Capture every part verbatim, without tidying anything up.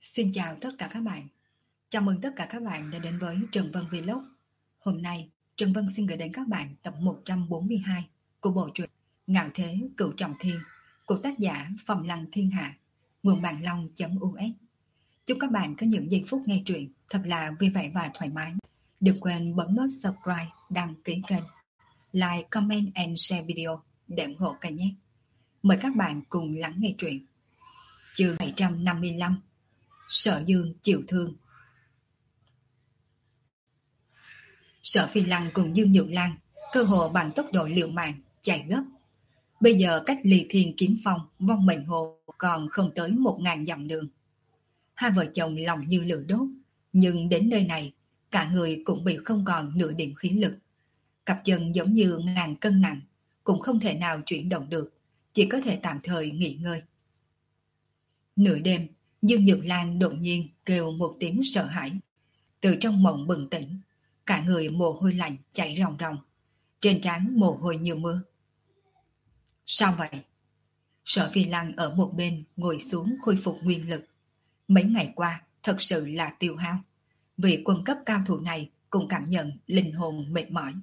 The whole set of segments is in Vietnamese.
Xin chào tất cả các bạn. Chào mừng tất cả các bạn đã đến với Trần Vân Vlog. Hôm nay, Trần Vân xin gửi đến các bạn tập một trăm bốn mươi hai của bộ truyện Ngạo Thế Cửu Trọng Thiên của tác giả Phong Lăng Thiên Hạ, nguồn bàn long.us. Chúc các bạn có những giây phút nghe truyện thật là vui vẻ và thoải mái. Đừng quên bấm nút subscribe, đăng ký kênh, like, comment and share video để ủng hộ kênh nhé. Mời các bạn cùng lắng nghe truyện. Chương bảy trăm năm mươi lăm, Sở Dương chịu thương. Sở Phi Lăng cùng Dương Nhược Lan cơ hồ bằng tốc độ liều mạng chạy gấp. Bây giờ cách Ly Thiên Kiếm Phong Vong Mệnh Hồ còn không tới một ngàn dặm đường. Hai vợ chồng lòng như lửa đốt, nhưng đến nơi này cả người cũng bị không còn nửa điểm khí lực. Cặp chân giống như ngàn cân nặng, cũng không thể nào chuyển động được, chỉ có thể tạm thời nghỉ ngơi. Nửa đêm, Dương Nhược Lan đột nhiên kêu một tiếng sợ hãi. Từ trong mộng bừng tỉnh, cả người mồ hôi lạnh chảy ròng ròng, trên trán mồ hôi như mưa. Sao vậy? Sở Phi Lăng ở một bên ngồi xuống khôi phục nguyên lực. Mấy ngày qua thật sự là tiêu hao. Vị quân cấp cao thủ này cũng cảm nhận linh hồn mệt mỏi.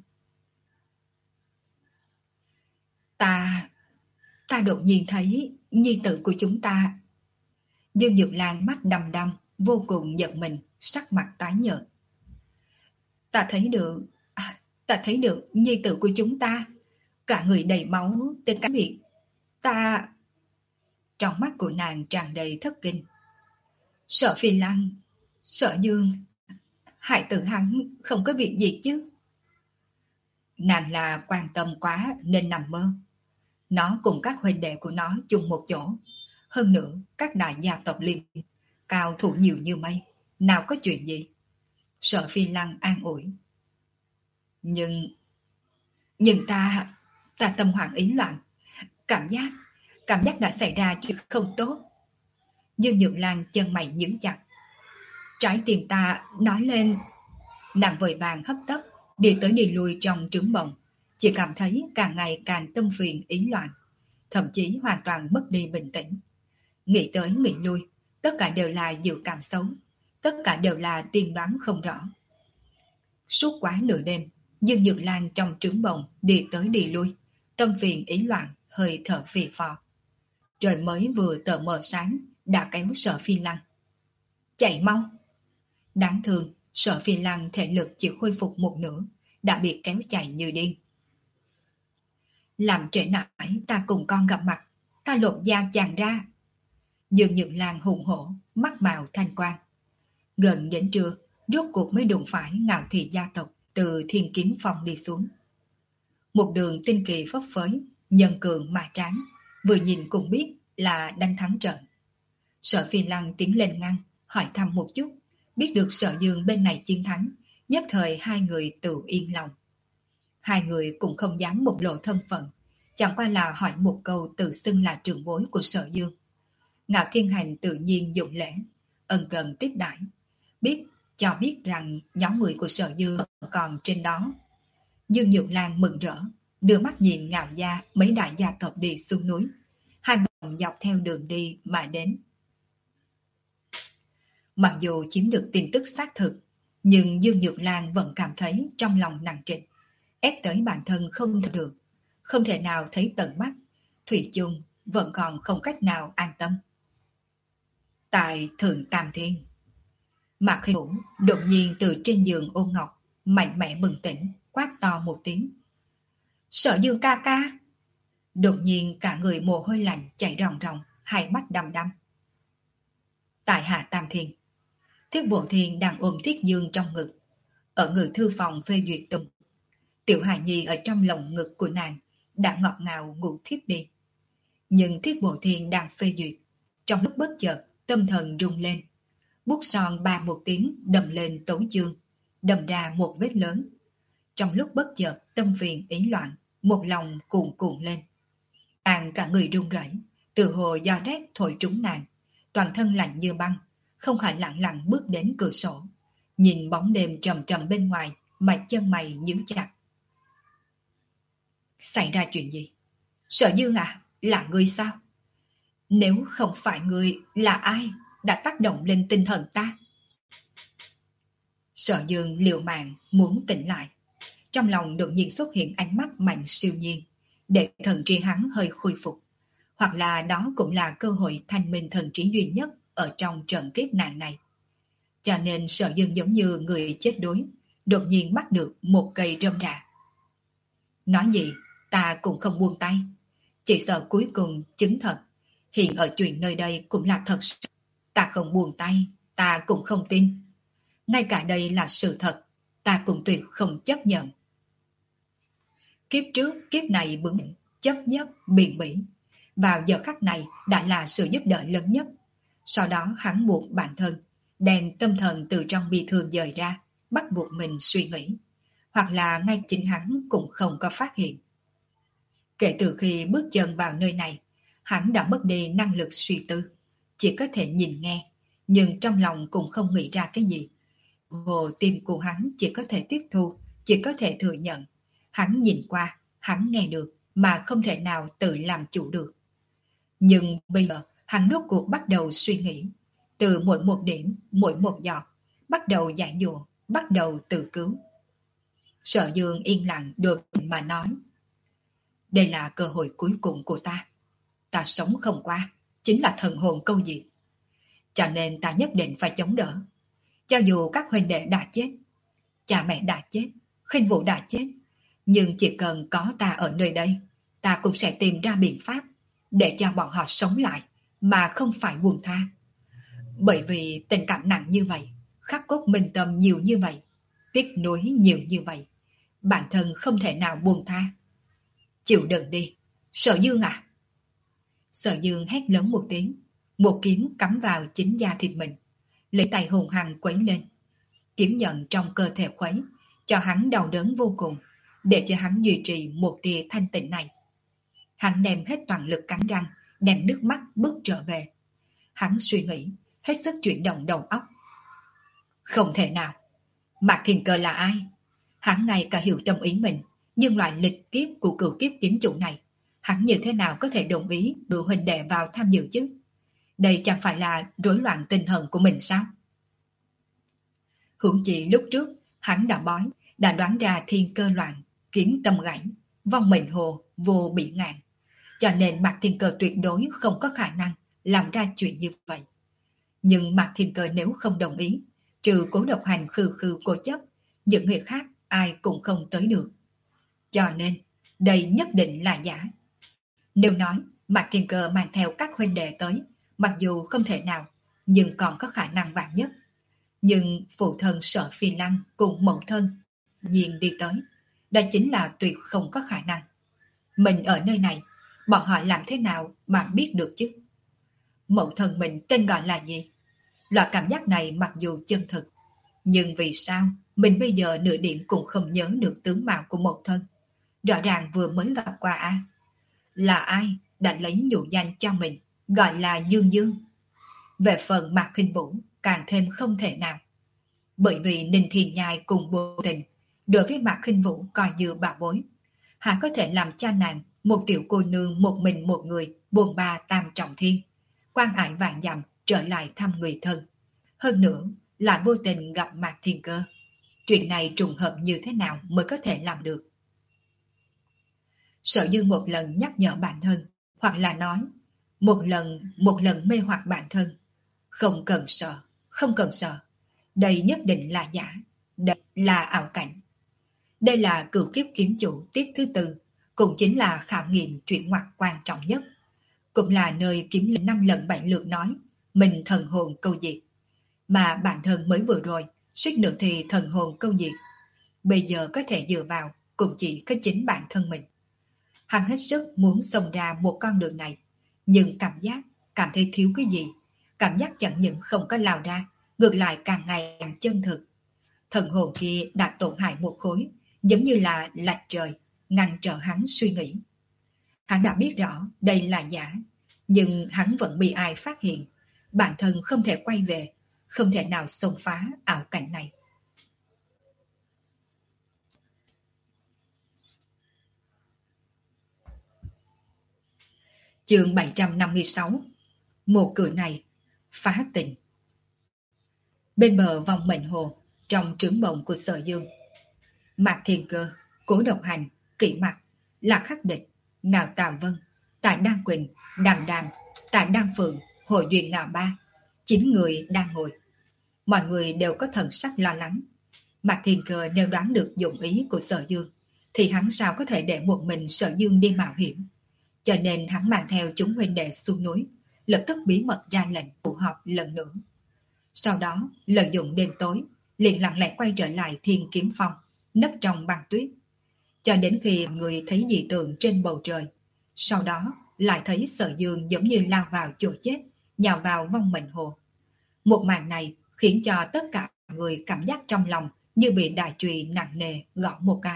Ta... ta đột nhiên thấy nhi tử của chúng ta. Dương Nhược Lan mắt đăm đăm, vô cùng giận mình, sắc mặt tái nhợt. Ta thấy được, à, ta thấy được nhi tử của chúng ta, cả người đầy máu, tới cá miệng. Ta... Trong mắt của nàng tràn đầy thất kinh. Sở Phi Lăng, Sở Dương, hại tử hắn không có việc gì chứ? Nàng là quan tâm quá nên nằm mơ. Nó cùng các huynh đệ của nó chung một chỗ. Hơn nữa, các đại gia tộc liên cao thủ nhiều như mây, nào có chuyện gì? Sở Phi Lăng an ủi. Nhưng... Nhưng ta... ta tâm hoảng ý loạn. Cảm giác... cảm giác đã xảy ra chuyện không tốt. Dương Nhược Lan chân mày nhíu chặt. Trái tim ta nói lên. Nàng vội vàng hấp tấp, đi tới đi lui trong trướng bồng. Chỉ cảm thấy càng ngày càng tâm phiền ý loạn, thậm chí hoàn toàn mất đi bình tĩnh. Nghĩ tới nghĩ lui, tất cả đều là dự cảm xấu, tất cả đều là tiên đoán không rõ. Suốt quá nửa đêm, Dương Nhược Lan trong trướng bồng đi tới đi lui, tâm phiền ý loạn, hơi thở phì phò. Trời mới vừa tờ mờ sáng đã kéo Sở Phi Lăng. Chạy mau! Đáng thương, Sở Phi Lăng thể lực chỉ khôi phục một nửa, đã bị kéo chạy như điên. Làm trễ nải ta cùng con gặp mặt, ta lột da chàng ra. Dương Nhược Lan hùng hổ, mắt màu thanh quang. Gần đến trưa, rốt cuộc mới đụng phải Ngạo Thị gia tộc từ Thiên Kiếm Phong đi xuống. Một đường tinh kỳ phấp phới, nhân cường mà tráng, vừa nhìn cũng biết là đánh thắng trận. Sở Phi Lăng tiến lên ngăn, hỏi thăm một chút, biết được Sở Dương bên này chiến thắng, nhất thời hai người tự yên lòng. Hai người cũng không dám bộc lộ thân phận, chẳng qua là hỏi một câu tự xưng là trưởng bối của Sở Dương. Ngạo Thiên Hành tự nhiên dụng lễ, ân cần tiếp đãi, biết cho biết rằng nhóm người của Sở Dương còn trên đó. Dương Nhược Lan mừng rỡ, đưa mắt nhìn Ngạo gia mấy đại gia tộc đi xuống núi, hai bọn dọc theo đường đi mà đến. Mặc dù chiếm được tin tức xác thực, nhưng Dương Nhược Lan vẫn cảm thấy trong lòng nặng trịch, ép tới bản thân không thở được, không thể nào thấy tận mắt, thủy chung vẫn còn không cách nào an tâm. Tại Thượng Tam Thiên, Mạc Khinh Vũ đột nhiên từ trên giường ôm ngọc, mạnh mẽ bừng tỉnh, quát to một tiếng. Sở Dương ca ca! Đột nhiên cả người mồ hôi lạnh chảy ròng ròng, hai mắt đăm đăm. Tại Hạ Tam Thiên, Thiết Bộ Thiên đang ôm Thiết Dương trong ngực, ở ngự thư phòng phê duyệt tùng. Tiểu Hài Nhi ở trong lồng ngực của nàng đã ngọt ngào ngủ thiếp đi. Nhưng Thiết Bộ Thiên đang phê duyệt, trong lúc bất chợt tâm thần rung lên, bút son ba một tiếng đầm lên tấu chương, đầm ra một vết lớn. Trong lúc bất chợt tâm phiền ý loạn, một lòng cuồn cuộn lên. Nàng cả người run rẩy, từ hồ do rét thổi trúng nàng, toàn thân lạnh như băng, không khỏi lặng lặng bước đến cửa sổ, nhìn bóng đêm trầm trầm bên ngoài, mà chân mày nhíu chặt. Xảy ra chuyện gì? Sở Dương à, là ngươi sao? Nếu không phải ngươi, là ai? đã tác động lên tinh thần ta. Sở Dương liều mạng muốn tỉnh lại. Trong lòng đột nhiên xuất hiện ánh mắt mạnh siêu nhiên, để thần trí hắn hơi khôi phục. Hoặc là đó cũng là cơ hội thanh minh thần trí duy nhất ở trong trận kiếp nạn này. Cho nên Sở Dương giống như người chết đuối, đột nhiên bắt được một cây rơm rạ. Nói gì, ta cũng không buông tay. Chỉ sợ cuối cùng chứng thật, hiện ở chuyện nơi đây cũng là thật sự. Ta không buông tay, ta cũng không tin. Ngay cả đây là sự thật, ta cũng tuyệt không chấp nhận. Kiếp trước, kiếp này bướng bỉnh, chấp nhất, biền bỉ. Vào giờ khắc này đã là sự giúp đỡ lớn nhất. Sau đó hắn buộc bản thân, đem tâm thần từ trong bi thương dời ra, bắt buộc mình suy nghĩ. Hoặc là ngay chính hắn cũng không có phát hiện. Kể từ khi bước chân vào nơi này, hắn đã mất đi năng lực suy tư. Chỉ có thể nhìn nghe, nhưng trong lòng cũng không nghĩ ra cái gì. Hồ tim của hắn chỉ có thể tiếp thu, chỉ có thể thừa nhận. Hắn nhìn qua, hắn nghe được, mà không thể nào tự làm chủ được. Nhưng bây giờ, hắn rốt cuộc bắt đầu suy nghĩ. Từ mỗi một điểm, mỗi một giọt, bắt đầu giải dụa, bắt đầu tự cứu. Sở Dương yên lặng đột mà nói. Đây là cơ hội cuối cùng của ta. Ta sống không qua, chính là thần hồn câu diệt. Cho nên ta nhất định phải chống đỡ. Cho dù các huynh đệ đã chết, cha mẹ đã chết, Khinh Vũ đã chết, nhưng chỉ cần có ta ở nơi đây, ta cũng sẽ tìm ra biện pháp để cho bọn họ sống lại mà không phải buông tha. Bởi vì tình cảm nặng như vậy, khắc cốt minh tâm nhiều như vậy, tiếc nuối nhiều như vậy, bản thân không thể nào buông tha. Chịu đựng đi, Sở Dương à! Sở Dương hét lớn một tiếng, một kiếm cắm vào chính da thịt mình, lấy tay hùng hăng quấy lên. Kiếm nhận trong cơ thể khuấy, cho hắn đau đớn vô cùng, để cho hắn duy trì một tia thanh tịnh này. Hắn đem hết toàn lực cắn răng, đem nước mắt bước trở về. Hắn suy nghĩ, hết sức chuyển động đầu óc. Không thể nào! Mạc Thiên Cơ là ai? Hắn ngay cả hiểu tâm ý mình, nhưng loại lịch kiếp của cửu kiếp kiếm chủ này, hắn như thế nào có thể đồng ý đưa huynh đệ vào tham dự chứ? Đây chẳng phải là rối loạn tinh thần của mình sao? Huống chi lúc trước, hắn đã bói, đã đoán ra thiên cơ loạn, kiếm tâm gãy, vong mệnh hồ, vô bị ngạn. Cho nên Mạc Thiên Cơ tuyệt đối không có khả năng làm ra chuyện như vậy. Nhưng Mạc Thiên Cơ nếu không đồng ý, trừ Cố Độc Hành khư khư cố chấp, những người khác ai cũng không tới được. Cho nên, đây nhất định là giả. Nếu nói Mạc Thiên Cơ mang theo các huynh đệ tới, mặc dù không thể nào, nhưng còn có khả năng vạn nhất. Nhưng phụ thân Sở Phi Lăng cùng mẫu thân nhiên đi tới, đó chính là tuyệt không có khả năng. Mình ở nơi này, bọn họ làm thế nào mà biết được chứ? Mẫu thân mình tên gọi là gì? Loại cảm giác này mặc dù chân thực, nhưng vì sao mình bây giờ nửa điểm cũng không nhớ được tướng mạo của mẫu thân? Rõ ràng vừa mới gặp qua a. Là ai đã lấy nhũ danh cho mình, gọi là Dương Dương? Về phần Mạc Khinh Vũ, càng thêm không thể nào. Bởi vì Ninh Thiên Nhai cùng Vô Tình, đối với Mạc Khinh Vũ coi như bảo bối. Hắn có thể làm cha nàng, một tiểu cô nương một mình một người, buồn ba tam trọng thiên, quan ải vạn dặm trở lại thăm người thân. Hơn nữa là vô tình gặp Mạc Thiên Cơ. Chuyện này trùng hợp như thế nào mới có thể làm được? Sở Dương một lần nhắc nhở bản thân, hoặc là nói, một lần một lần mê hoặc bản thân. Không cần sợ, không cần sợ. Đây nhất định là giả, đây là ảo cảnh. Đây là cửu kiếp kiếm chủ tiết thứ tư, cũng chính là khảo nghiệm chuyển ngoặt quan trọng nhất. Cũng là nơi kiếm linh năm lần bảy lượt nói, mình thần hồn câu diệt. Mà bản thân mới vừa rồi, suýt nữa thì thần hồn câu diệt. Bây giờ có thể dựa vào, cũng chỉ có chính bản thân mình. Hắn hết sức muốn xông ra một con đường này, nhưng cảm giác, cảm thấy thiếu cái gì. Cảm giác chẳng những không có lao ra, ngược lại càng ngày càng chân thực. Thần hồn kia đã tổn hại một khối, giống như là lạch trời, ngăn trở hắn suy nghĩ. Hắn đã biết rõ đây là giả, nhưng hắn vẫn bị ai phát hiện. Bản thân không thể quay về, không thể nào xông phá ảo cảnh này. Chương bảy trăm năm mươi sáu. Một cửa này, phá tình. Bên bờ vòng mệnh hồ, trong trướng mộng của Sở Dương, Mạc Thiên Cơ, Cố Độc Hành, Kỷ Mặc, Lạc Khắc Địch, Ngạo Tào Vân, Tại Đan Quỳnh, Đàm Đàm, Tại Đan Phượng, Hội Duyên Ngạo Ba, chín người đang ngồi. Mọi người đều có thần sắc lo lắng. Mạc Thiên Cơ nếu đoán được dụng ý của Sở Dương, thì hắn sao có thể để một mình Sở Dương đi mạo hiểm. Cho nên hắn mang theo chúng huynh đệ xuống núi, lập tức bí mật ra lệnh tụ họp lần nữa. Sau đó, lợi dụng đêm tối, liền lặng lẽ quay trở lại Thiên Kiếm Phong, nấp trong băng tuyết. Cho đến khi người thấy dị tượng trên bầu trời, sau đó lại thấy Sở Dương giống như lao vào chỗ chết, nhào vào vong mệnh hồ. Một màn này khiến cho tất cả người cảm giác trong lòng như bị đại chùy nặng nề gõ một cái.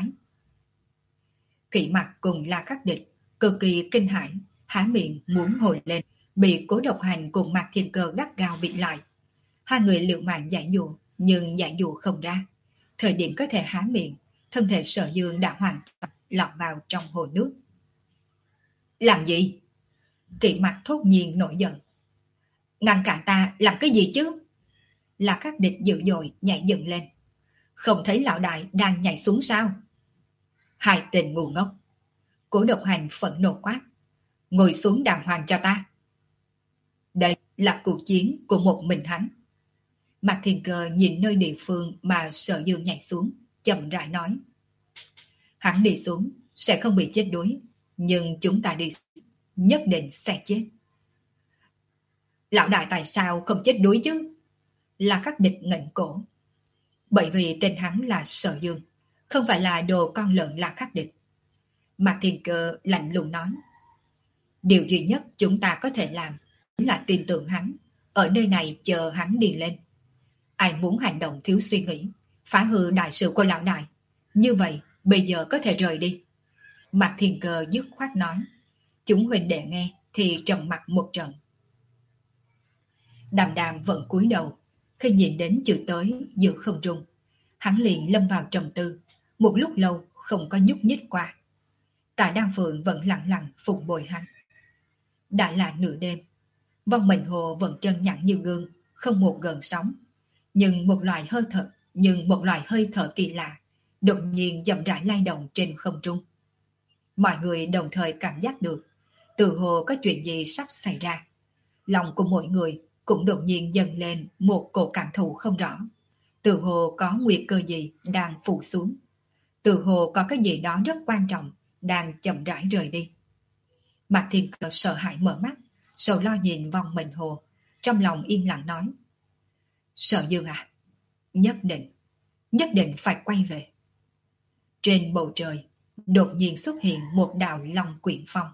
Kỷ Mặc cùng La Khắc Địch cực kỳ kinh hãi, há miệng muốn hồi lên, bị Cố Độc Hành cùng Mạc Thiên Cơ gắt gao bịt lại. Hai người liều mạng giải dụ, nhưng giải dụ không ra. Thời điểm có thể há miệng, thân thể Sở Dương đã hoàn toàn lọt vào trong hồ nước. Làm gì? Kỷ Mặc thốt nhiên nổi giận. Ngăn cản ta làm cái gì chứ? La Khắc Địch dữ dội nhảy dựng lên. Không thấy lão đại đang nhảy xuống sao? Hai tên ngu ngốc. Cố Độc Hành phẫn nộ quát. Ngồi xuống đàng hoàng cho ta. Đây là cuộc chiến của một mình hắn. Mạc Thiên Cơ nhìn nơi địa phương mà Sở Dương nhảy xuống, chậm rãi nói. Hắn đi xuống sẽ không bị chết đuối, nhưng chúng ta đi nhất định sẽ chết. Lão đại tại sao không chết đuối chứ? Là Khắc Địch ngẩng cổ. Bởi vì tên hắn là Sở Dương, không phải là đồ con lợn La Khắc Địch. Mạc Thiên Cơ lạnh lùng nói. Điều duy nhất chúng ta có thể làm chính là tin tưởng hắn, ở nơi này chờ hắn đi lên. Ai muốn hành động thiếu suy nghĩ, phá hư đại sự của lão đại, như vậy bây giờ có thể rời đi. Mạc Thiên Cơ dứt khoát nói. Chúng huynh đệ nghe thì trầm mặt một trận. Đàm Đàm vẫn cúi đầu, khi nhìn đến chữ tới giữa không trung, hắn liền lâm vào trầm tư, một lúc lâu không có nhúc nhích qua. Tại Đan Phượng vẫn lặng lặng phụng bồi hắn. Đã là nửa đêm, vong mệnh hồ vẫn trơn nhẵn như gương, không một gợn sóng, nhưng một loại hơi thở, nhưng một loại hơi thở kỳ lạ đột nhiên chậm rãi lay động trên không trung. Mọi người đồng thời cảm giác được, tự hồ có chuyện gì sắp xảy ra. Lòng của mỗi người cũng đột nhiên dâng lên một cổ cảm thụ không rõ. Tự hồ có nguy cơ gì đang phủ xuống. Tự hồ có cái gì đó rất quan trọng đang chậm rãi rời đi. Mạc Thiên Cơ sợ hãi mở mắt, sầu lo nhìn vòng mệnh hồ, trong lòng yên lặng nói. Sở Dương à, nhất định, nhất định phải quay về. Trên bầu trời, đột nhiên xuất hiện một đạo long quyển phong.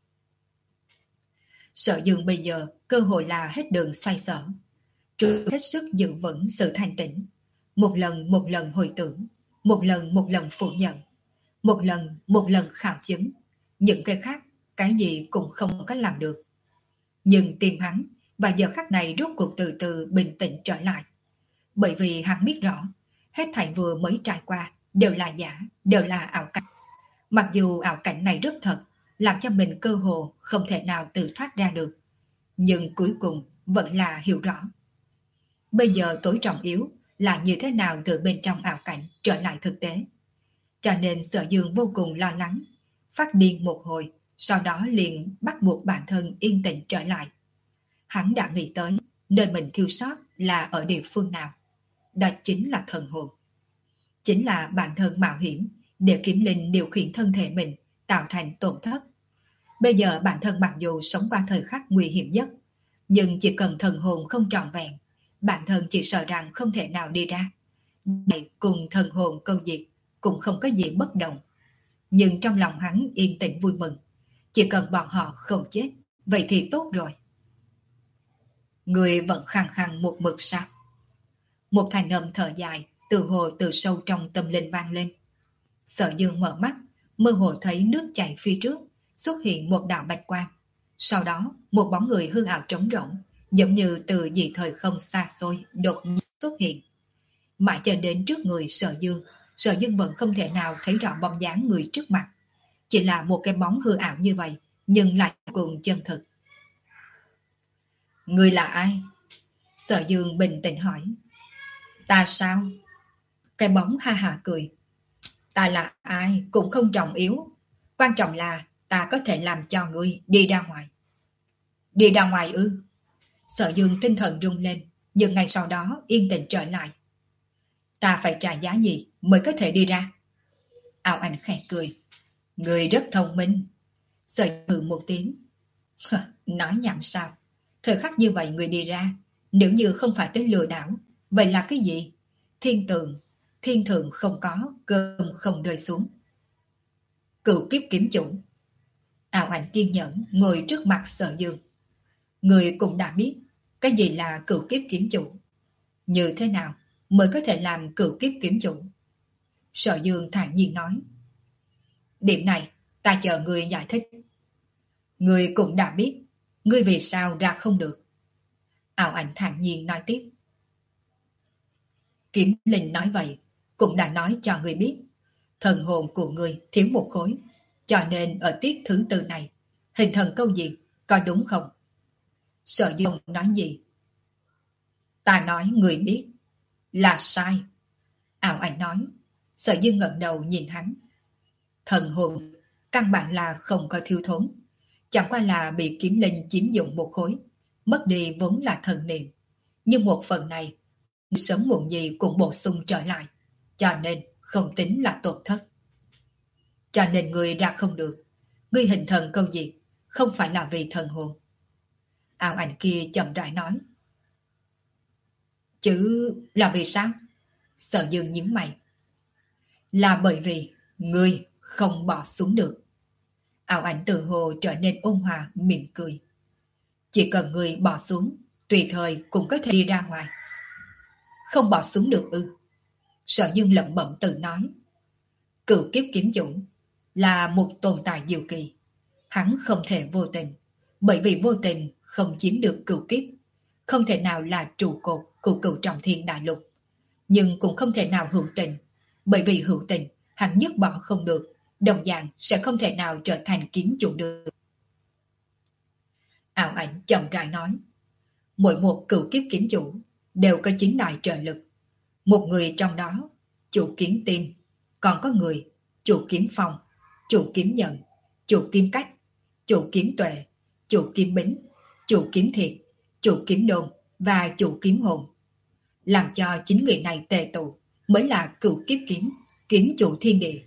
Sở Dương bây giờ cơ hội là hết đường xoay sở, trước hết sức giữ vững sự thanh tĩnh, một lần một lần hồi tưởng, một lần một lần phủ nhận, một lần một lần khảo chứng, những cái khác cái gì cũng không có làm được. Nhưng tim hắn và giờ khắc này rốt cuộc từ từ bình tĩnh trở lại, bởi vì hắn biết rõ hết thảy vừa mới trải qua đều là giả, đều là ảo cảnh. Mặc dù ảo cảnh này rất thật, làm cho mình cơ hồ không thể nào tự thoát ra được, nhưng cuối cùng vẫn là hiểu rõ. Bây giờ tối trọng yếu là như thế nào từ bên trong ảo cảnh trở lại thực tế. Cho nên Sở Dương vô cùng lo lắng, phát điên một hồi, sau đó liền bắt buộc bản thân yên tĩnh trở lại. Hắn đã nghĩ tới nơi mình thiếu sót là ở địa phương nào. Đó chính là thần hồn. Chính là bản thân mạo hiểm để kiếm linh điều khiển thân thể mình tạo thành tổn thất. Bây giờ bản thân mặc dù sống qua thời khắc nguy hiểm nhất, nhưng chỉ cần thần hồn không trọn vẹn, bản thân chỉ sợ rằng không thể nào đi ra. Này cùng thần hồn câu diệt cũng không có gì bất đồng. Nhưng trong lòng hắn yên tĩnh vui mừng. Chỉ cần bọn họ không chết, vậy thì tốt rồi. Người vẫn khăng khăng một mực sao? Một thanh âm thở dài từ hồ từ sâu trong tâm linh vang lên. Sở Dương mở mắt, mơ hồ thấy nước chảy phía trước, xuất hiện một đạo bạch quang. Sau đó, một bóng người hư ảo trống rỗng, giống như từ dị thời không xa xôi đột nhiên xuất hiện. Mãi cho đến trước người Sở Dương, Sở Dương vẫn không thể nào thấy rõ bóng dáng người trước mặt. Chỉ là một cái bóng hư ảo như vậy, nhưng lại cùng chân thực. Người là ai? Sở Dương bình tĩnh hỏi. Ta sao? Cái bóng ha ha cười. Ta là ai cũng không trọng yếu. Quan trọng là ta có thể làm cho ngươi đi ra ngoài. Đi ra ngoài ư? Sở Dương tinh thần rung lên, nhưng ngay sau đó yên tĩnh trở lại. Ta phải trả giá gì mới có thể đi ra? Ảo Ảnh khẽ cười. Ngươi rất thông minh. Sở Dương một tiếng. Nói nhảm sao? Thời khắc như vậy người đi ra, nếu như không phải tới lừa đảo, vậy là cái gì? Thiên tượng, thiên thượng không có, cơm không rơi xuống. Cựu kiếp kiếm chủ. Ảo Ảnh kiên nhẫn ngồi trước mặt Sở Dương. Người cũng đã biết cái gì là cựu kiếp kiếm chủ. Như thế nào mới có thể làm cựu kiếp kiếm chủ? Sở Dương thản nhiên nói. Điểm này ta chờ người giải thích. Người cũng đã biết, ngươi vì sao ra không được? Ảo Ảnh thản nhiên nói tiếp. Kiếm Linh nói vậy, cũng đã nói cho người biết. Thần hồn của người thiếu một khối, cho nên ở tiết thứ tư này, hình thần câu gì, có đúng không? Sở Dương nói gì? Ta nói người biết, là sai. Ảo Ảnh nói. Sở Dương ngẩng đầu nhìn hắn. Thần hồn, căn bản là không có thiếu thốn. Chẳng qua là bị kiếm linh chiếm dụng một khối, mất đi vốn là thần niệm. Nhưng một phần này, sớm muộn gì cũng bổ sung trở lại, cho nên không tính là tổn thất. Cho nên người ra không được. Ngươi hình thần câu gì, không phải là vì thần hồn. Ảo Ảnh kia chậm rãi nói. Chứ là vì sao? Sở Dương nhíu mày. Là bởi vì ngươi không bỏ xuống được. Ảo Ảnh tự hồ trở nên ôn hòa mỉm cười. Chỉ cần ngươi bỏ xuống, tùy thời cũng có thể đi ra ngoài. Không bỏ xuống được ư? Sở Dương lẩm bẩm tự nói. Cựu kiếp kiếm chủ là một tồn tại diệu kỳ. Hắn không thể vô tình, bởi vì vô tình không chiếm được cựu kiếp, không thể nào là trụ cột của cựu trọng thiên đại lục. Nhưng cũng không thể nào hữu tình, bởi vì hữu tình hắn dứt bỏ không được, đồng dạng sẽ không thể nào trở thành kiếm chủ được. Ảo Ảnh chậm rãi nói. Mỗi một cựu kiếp kiếm chủ đều có chín đại trợ lực. Một người trong đó, chủ kiếm tim, còn có người, chủ kiếm phong, chủ kiếm nhận, chủ kiếm cách, chủ kiếm tuệ, chủ kiếm bính, chủ kiếm thiệt, chủ kiếm đồn và chủ kiếm hồn. Làm cho chín người này tề tụ mới là cựu kiếp kiếm, kiếm chủ thiên địa.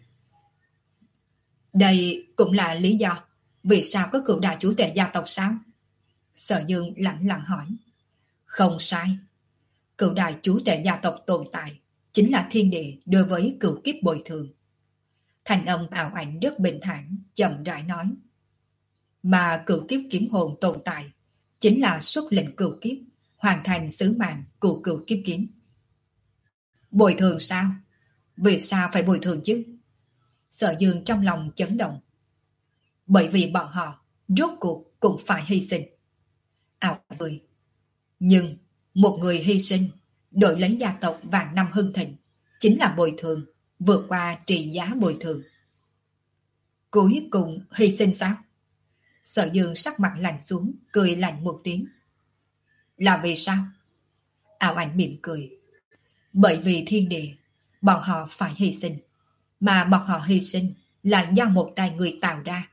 Đây cũng là lý do vì sao có cựu đại chủ tể gia tộc sao? Sở Dương lặng lặng hỏi. Không sai. Cựu đại chủ tể gia tộc tồn tại chính là thiên địa đối với cựu kiếp bồi thường. Thành âm Ảo Ảnh rất bình thản, chậm rãi nói. Mà cựu kiếp kiếm hồn tồn tại chính là xuất lệnh cựu kiếp, hoàn thành sứ mạng của cựu kiếp kiếm. Bồi thường sao? Vì sao phải bồi thường chứ? Sở Dương trong lòng chấn động. Bởi vì bọn họ rốt cuộc cũng phải hy sinh. Ảo cười. Nhưng một người hy sinh đổi lấy gia tộc vạn năm hưng thịnh chính là bồi thường, vượt qua trị giá bồi thường. Cuối cùng hy sinh sao? Sở Dương sắc mặt lạnh xuống, cười lạnh một tiếng. Là vì sao? Ảo Ảnh mỉm cười. Bởi vì thiên địa, bọn họ phải hy sinh. Mà bọn họ hy sinh là do một tay người tạo ra.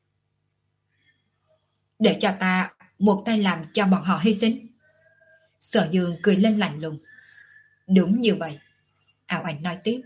Để cho ta một tay làm cho bọn họ hy sinh. Sở Dương cười lên lạnh lùng. Đúng như vậy. Ảo Ảnh nói tiếp.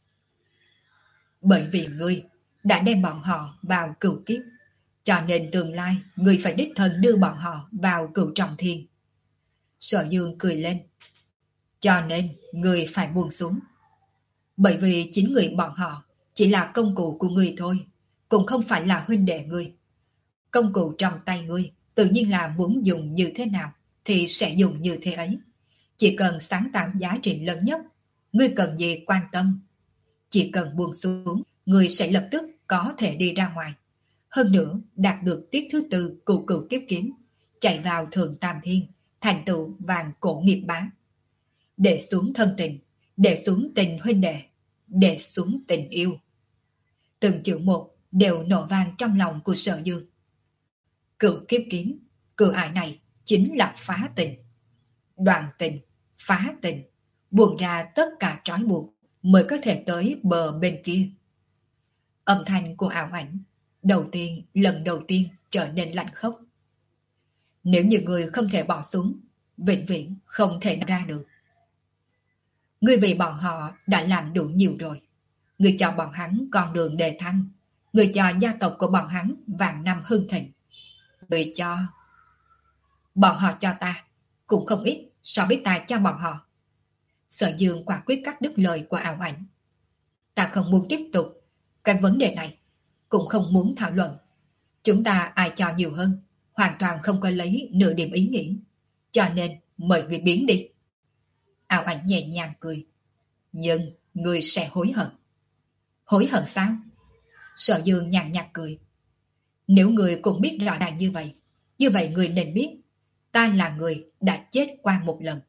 Bởi vì ngươi đã đem bọn họ vào cửu kiếp, cho nên tương lai ngươi phải đích thân đưa bọn họ vào cửu trọng thiên. Sở Dương cười lên. Cho nên ngươi phải buông xuống. Bởi vì chính người bọn họ chỉ là công cụ của ngươi thôi, cũng không phải là huynh đệ ngươi. Công cụ trong tay ngươi tự nhiên là muốn dùng như thế nào thì sẽ dùng như thế ấy. Chỉ cần sáng tạo giá trị lớn nhất, ngươi cần gì quan tâm. Chỉ cần buông xuống, ngươi sẽ lập tức có thể đi ra ngoài. Hơn nữa, đạt được tiết thứ tư của cửu kiếp kiếm, chạy vào thượng tam thiên, thành tựu vàng cổ nghiệp bá. Để xuống thân tình, để xuống tình huynh đệ, để xuống tình yêu. Từng chữ một đều nổ vang trong lòng của Sở Dương. Cửu kiếp kiếm, cửa ải này chính là phá tình. Đoạn tình, phá tình, buông ra tất cả trói buộc mới có thể tới bờ bên kia. Âm thanh của ảo ảnh, đầu tiên, lần đầu tiên trở nên lạnh khốc. Nếu như người không thể bỏ xuống, vĩnh viễn không thể ra được. Ngươi vì bọn họ đã làm đủ nhiều rồi. Ngươi cho bọn hắn con đường đề thăng. Ngươi cho gia tộc của bọn hắn vạn năm hưng thịnh. Ngươi cho... Bọn họ cho ta, cũng không ít so với ta cho bọn họ. Sở Dương quả quyết cắt đứt lời của ảo ảnh. Ta không muốn tiếp tục cái vấn đề này, cũng không muốn thảo luận. Chúng ta ai cho nhiều hơn, hoàn toàn không có lấy nửa điểm ý nghĩ. Cho nên mời người biến đi. Ảo ảnh nhẹ nhàng cười. Nhưng người sẽ hối hận. Hối hận sao? Sở Dương nhàn nhạt cười. Nếu người cũng biết rõ ràng như vậy, như vậy người nên biết ta là người đã chết qua một lần.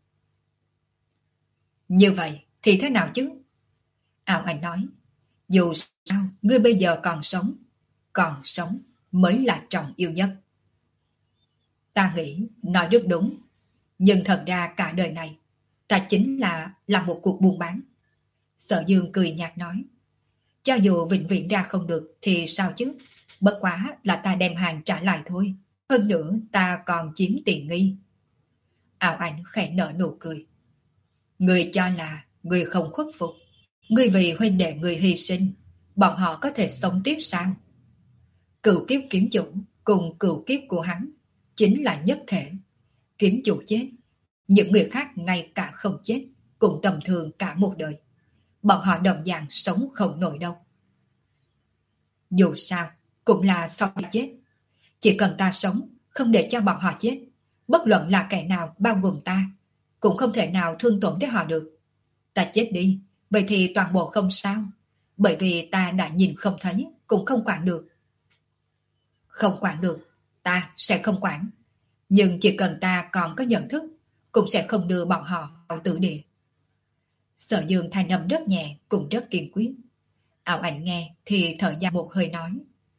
Như vậy thì thế nào chứ? Ảo ảnh nói. Dù sao, ngươi bây giờ còn sống. Còn sống mới là trọng yêu nhất. Ta nghĩ nói rất đúng. Nhưng thật ra cả đời này ta chính là làm một cuộc buôn bán. Sở Dương cười nhạt nói. Cho dù vĩnh viễn ra không được thì sao chứ? Bất quá là ta đem hàng trả lại thôi. Hơn nữa ta còn chiếm tiền nghi. Ảo ảnh khẽ nở nụ cười. Người cho là người không khuất phục. Người vì huynh đệ người hy sinh, bọn họ có thể sống tiếp sao? Cửu kiếp kiếm chủ cùng cửu kiếp của hắn chính là nhất thể. Kiếm chủ chết, những người khác ngay cả không chết cũng tầm thường cả một đời. Bọn họ đồng dạng sống không nổi đâu. Dù sao cũng là sau khi chết. Chỉ cần ta sống, không để cho bọn họ chết, bất luận là kẻ nào bao gồm ta, cũng không thể nào thương tổn đến họ được. Ta chết đi, vậy thì toàn bộ không sao. Bởi vì ta đã nhìn không thấy, cũng không quản được. Không quản được, ta sẽ không quản. Nhưng chỉ cần ta còn có nhận thức, cũng sẽ không đưa bọn họ vào tử địa. Sở Dương thanh âm rất nhẹ, cũng rất kiên quyết. Ảo ảnh nghe thì thở dài một hơi nói.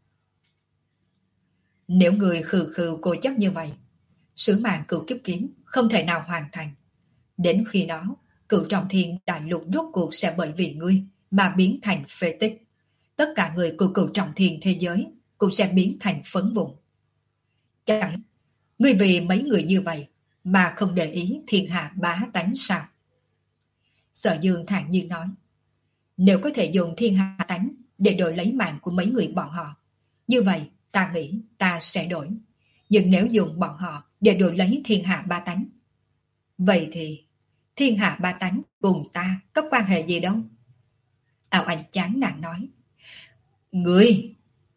Nếu người khừ khừ cố chấp như vậy, sứ mạng cửu kiếp kiếm không thể nào hoàn thành. Đến khi đó, cửu trọng thiên đại lục rốt cuộc sẽ bởi vì ngươi mà biến thành phế tích. Tất cả người của cửu trọng thiên thế giới cũng sẽ biến thành phấn vụn. Chẳng ngươi vì mấy người như vậy mà không để ý thiên hạ bá tánh sao? Sở Dương thản nhiên nói. Nếu có thể dùng thiên hạ tánh để đổi lấy mạng của mấy người bọn họ, như vậy ta nghĩ ta sẽ đổi. Nhưng nếu dùng bọn họ để đổi lấy thiên hạ ba tánh, vậy thì thiên hạ ba tánh cùng ta có quan hệ gì đâu? Ảo ảnh chán nản nói. Ngươi!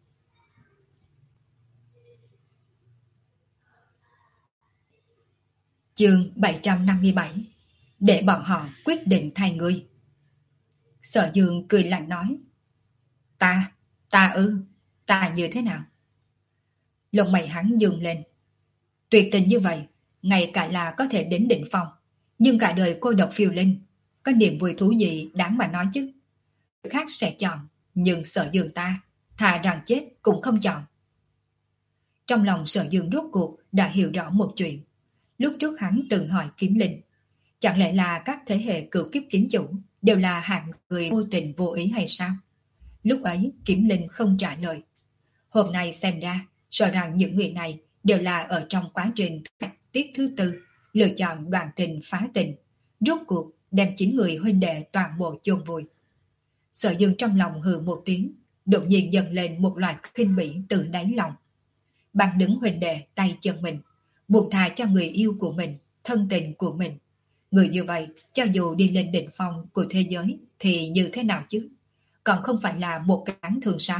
Chương bảy trăm năm mươi bảy. Để bọn họ quyết định thay ngươi. Sở Dương cười lạnh nói. Ta, ta ư, ta như thế nào? Lông mày hắn dương lên. Tuyệt tình như vậy, ngay cả là có thể đến đỉnh phong, nhưng cả đời cô độc phiêu linh, có niềm vui thú gì đáng mà nói chứ? Người khác sẽ chọn, nhưng Sở Dương ta, thà rằng chết cũng không chọn. Trong lòng Sở Dương rốt cuộc đã hiểu rõ một chuyện. Lúc trước hắn từng hỏi Kiếm Linh, chẳng lẽ là các thế hệ cửu kiếp kiếm chủ đều là hạng người vô tình vô ý hay sao? Lúc ấy Kiếm Linh không trả lời. Hôm nay xem ra, rõ ràng những người này đều là ở trong quá trình tiết thứ tư, lựa chọn đoàn tình phá tình, rốt cuộc đem chín người huynh đệ toàn bộ chôn vùi. Sở Dương trong lòng hừ một tiếng, đột nhiên dâng lên một loại khinh bỉ từ đáy lòng. Bằng đứng huynh đệ tay chân mình, buộc thà cho người yêu của mình, thân tình của mình. Người như vậy, cho dù đi lên đỉnh phong của thế giới thì như thế nào chứ? Còn không phải là một cái án thường sao?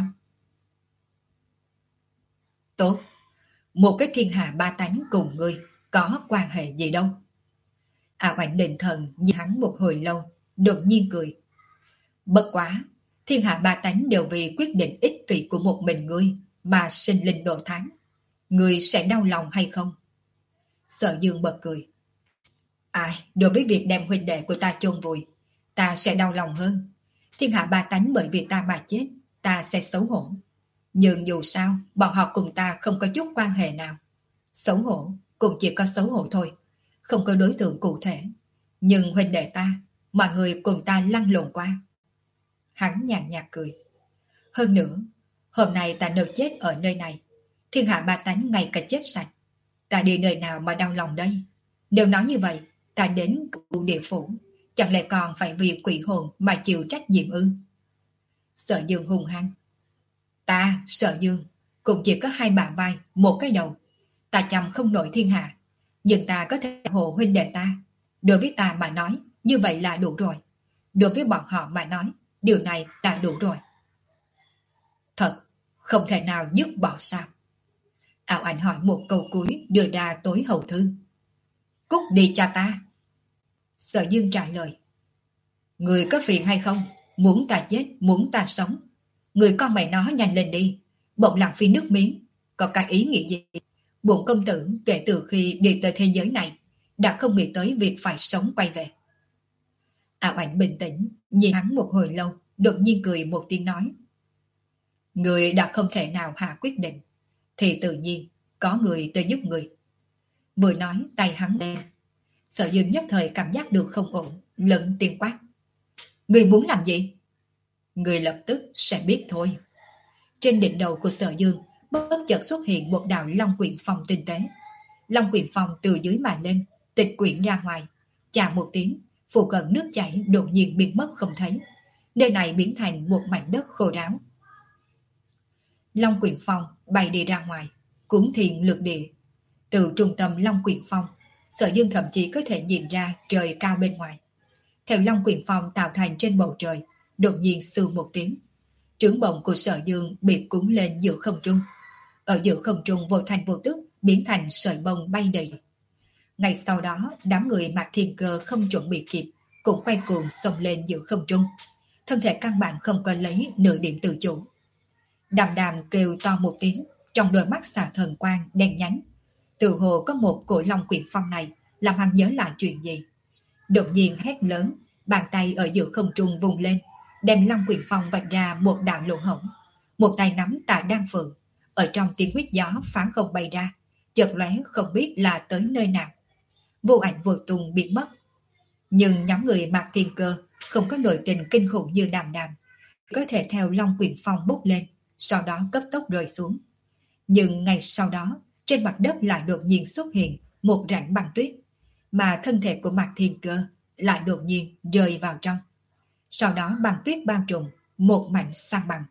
Tốt, một cái thiên hạ ba tánh cùng ngươi có quan hệ gì đâu? Ảo ảnh định thần nhìn hắn một hồi lâu, đột nhiên cười. Bất quá, thiên hạ ba tánh đều vì quyết định ích kỷ của một mình ngươi mà sinh linh độ tháng. Ngươi sẽ đau lòng hay không? Sở Dương bật cười. Ai, đối với việc đem huynh đệ của ta chôn vùi, ta sẽ đau lòng hơn. Thiên hạ ba tánh bởi vì ta mà chết, ta sẽ xấu hổ. Nhưng dù sao, bọn họ cùng ta không có chút quan hệ nào. Xấu hổ, cũng chỉ có xấu hổ thôi. không có đối tượng cụ thể. Nhưng huynh đệ ta, mọi người cùng ta lăn lộn qua. Hắn nhàn nhạt cười. Hơn nữa, hôm nay ta nợ chết ở nơi này. Thiên hạ ba tánh ngay cả chết sạch. Ta đi nơi nào mà đau lòng đây? Nếu nói như vậy, ta đến cựu địa phủ, chẳng lẽ còn phải vì quỷ hồn mà chịu trách nhiệm ư? Sở Dương hung hăng. Ta, Sở Dương, cũng chỉ có hai bả vai, một cái đầu. Ta chăm không nổi thiên hạ, nhưng ta có thể hộ huynh đệ ta. Đối với ta mà nói, như vậy là đủ rồi. Đối với bọn họ mà nói, điều này đã đủ rồi. Thật, không thể nào dứt bỏ sao? Ảo Ảnh hỏi một câu cuối đưa ra tối hậu thư. Cút đi cho ta. Sở Dương trả lời. Người có phiền hay không? Muốn ta chết, muốn ta sống. Người con mày nó nhanh lên đi. Bỗng lãng phí nước miếng. Có cái ý nghĩ gì? Bổn công tử kể từ khi đi tới thế giới này đã không nghĩ tới việc phải sống quay về. Ảo Ảnh bình tĩnh nhìn hắn một hồi lâu, đột nhiên cười một tiếng nói. Người đã không thể nào hạ quyết định, thì tự nhiên có người tới giúp người. Vừa nói tay hắn lên. Sở Dương nhất thời cảm giác được không ổn, lớn tiếng quát. Người muốn làm gì? Người lập tức sẽ biết thôi. Trên đỉnh đầu của Sở Dương bất chợt xuất hiện một đạo long quyển phong tinh tế. Long quyển phong từ dưới mà lên, tịch quyển ra ngoài, chạm một tiếng, phụ cận nước chảy đột nhiên biến mất không thấy. Nơi này biến thành một mảnh đất khô ráo. Long quyển phong bay đi ra ngoài, cuốn thiền lược địa. Từ trung tâm Long quyển phong, Sở Dương thậm chí có thể nhìn ra trời cao bên ngoài. Theo Long quyển phong tạo thành trên bầu trời, đột nhiên sư một tiếng, trướng bồng của Sở Dương bị cuốn lên giữa không trung. Ở giữa không trung vô thành vô tức biến thành sợi bông bay đầy. Ngay sau đó, đám người Mạc Thiên Cơ không chuẩn bị kịp, cũng quay cuồng xông lên giữa không trung. Thân thể căn bản không có lấy nửa điểm tự chủ. Đàm Đàm kêu to một tiếng, trong đôi mắt xạ thần quang đen nhánh. Từ hồ có một cổ long quyển phong này làm hắn nhớ lại chuyện gì. Đột nhiên hét lớn, bàn tay ở giữa không trung vùng lên, đem long quyển phong vạch ra một đạo lỗ hổng. Một tay nắm Tạ Đan Phượng, ở trong tiếng huýt gió phán không bay ra, chợt lóe không biết là tới nơi nào. Vô ảnh vô tung biến mất. Nhưng nhóm người Mạc Thiên Cơ không có nội tình kinh khủng như Đàm Đàm, có thể theo long quyển phong bốc lên, sau đó cấp tốc rơi xuống. Nhưng ngay sau đó, trên mặt đất lại đột nhiên xuất hiện một rãnh băng tuyết, mà thân thể của Mạc Thiên Cơ lại đột nhiên rơi vào trong. Sau đó băng tuyết bao trùm một mảnh san bằng.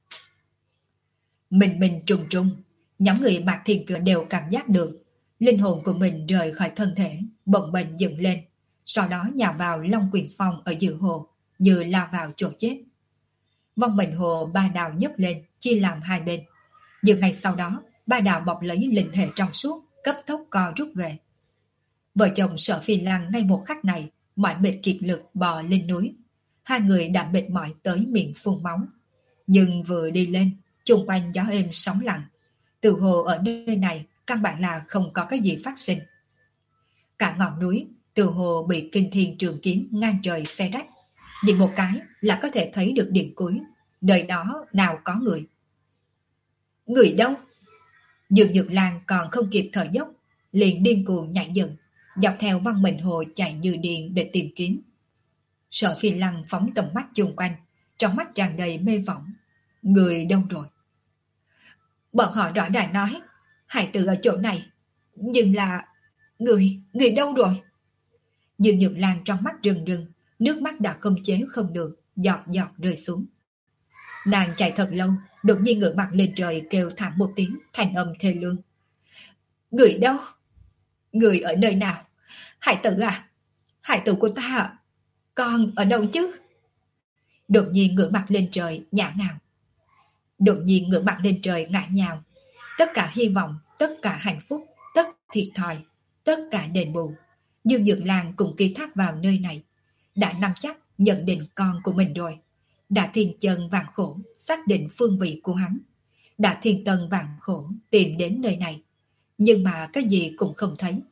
Mình mình trùng trùng, nhóm người Mạc Thiên Cơ đều cảm giác được linh hồn của mình rời khỏi thân thể, bồng bềnh dựng lên, sau đó nhào vào long quyển phong ở giữa hồ, như lao vào chỗ chết. Vong mệnh hồ ba đào nhấp lên, chia làm hai bên. Nhưng ngay sau đó, ba đào bọc lấy linh thể trong suốt, cấp tốc co rút về. Vợ chồng Sở Phi Lăng ngay một khắc này, mỏi mệt kiệt lực bò lên núi. Hai người đã mệt mỏi tới miệng phun máu. Nhưng vừa đi lên, chung quanh gió êm sóng lặng. Từ hồ ở nơi này, căn bản là không có cái gì phát sinh. Cả ngọn núi, từ hồ bị kinh thiên trường kiếm ngang trời xé rách. Nhìn một cái là có thể thấy được điểm cuối. Nơi đó nào có người. Người đâu? Dương Nhược Lan còn không kịp thở dốc, liền điên cuồng nhảy dựng, dọc theo Văn Mệnh Hồ chạy như điên để tìm kiếm. Sở Phi Lăng phóng tầm mắt chung quanh, trong mắt tràn đầy mê võng. Người đâu rồi? Bọn họ rõ ràng nói hải tử ở chỗ này, nhưng là người, người đâu rồi? Dương Nhược Lan trong mắt rừng rừng, nước mắt đã không chế không được, giọt giọt rơi xuống. Nàng chạy thật lâu, đột nhiên ngửa mặt lên trời kêu thảm một tiếng, thành âm thê lương. Người đâu? Người ở nơi nào? Hải tử à? Hải tử của ta à? Con ở đâu chứ? Đột nhiên ngửa mặt lên trời, nhã ngào. Đột nhiên ngửa mặt lên trời, ngã nhào. Tất cả hy vọng, tất cả hạnh phúc, tất thiệt thòi, tất cả đền bù. Dương Nhược Lan cùng ký thác vào nơi này. Đã nắm chắc nhận định con của mình rồi. Đã thiên chân vạn khổ xác định phương vị của hắn. Đã thiên tân vạn khổ tìm đến nơi này. Nhưng mà cái gì cũng không thấy.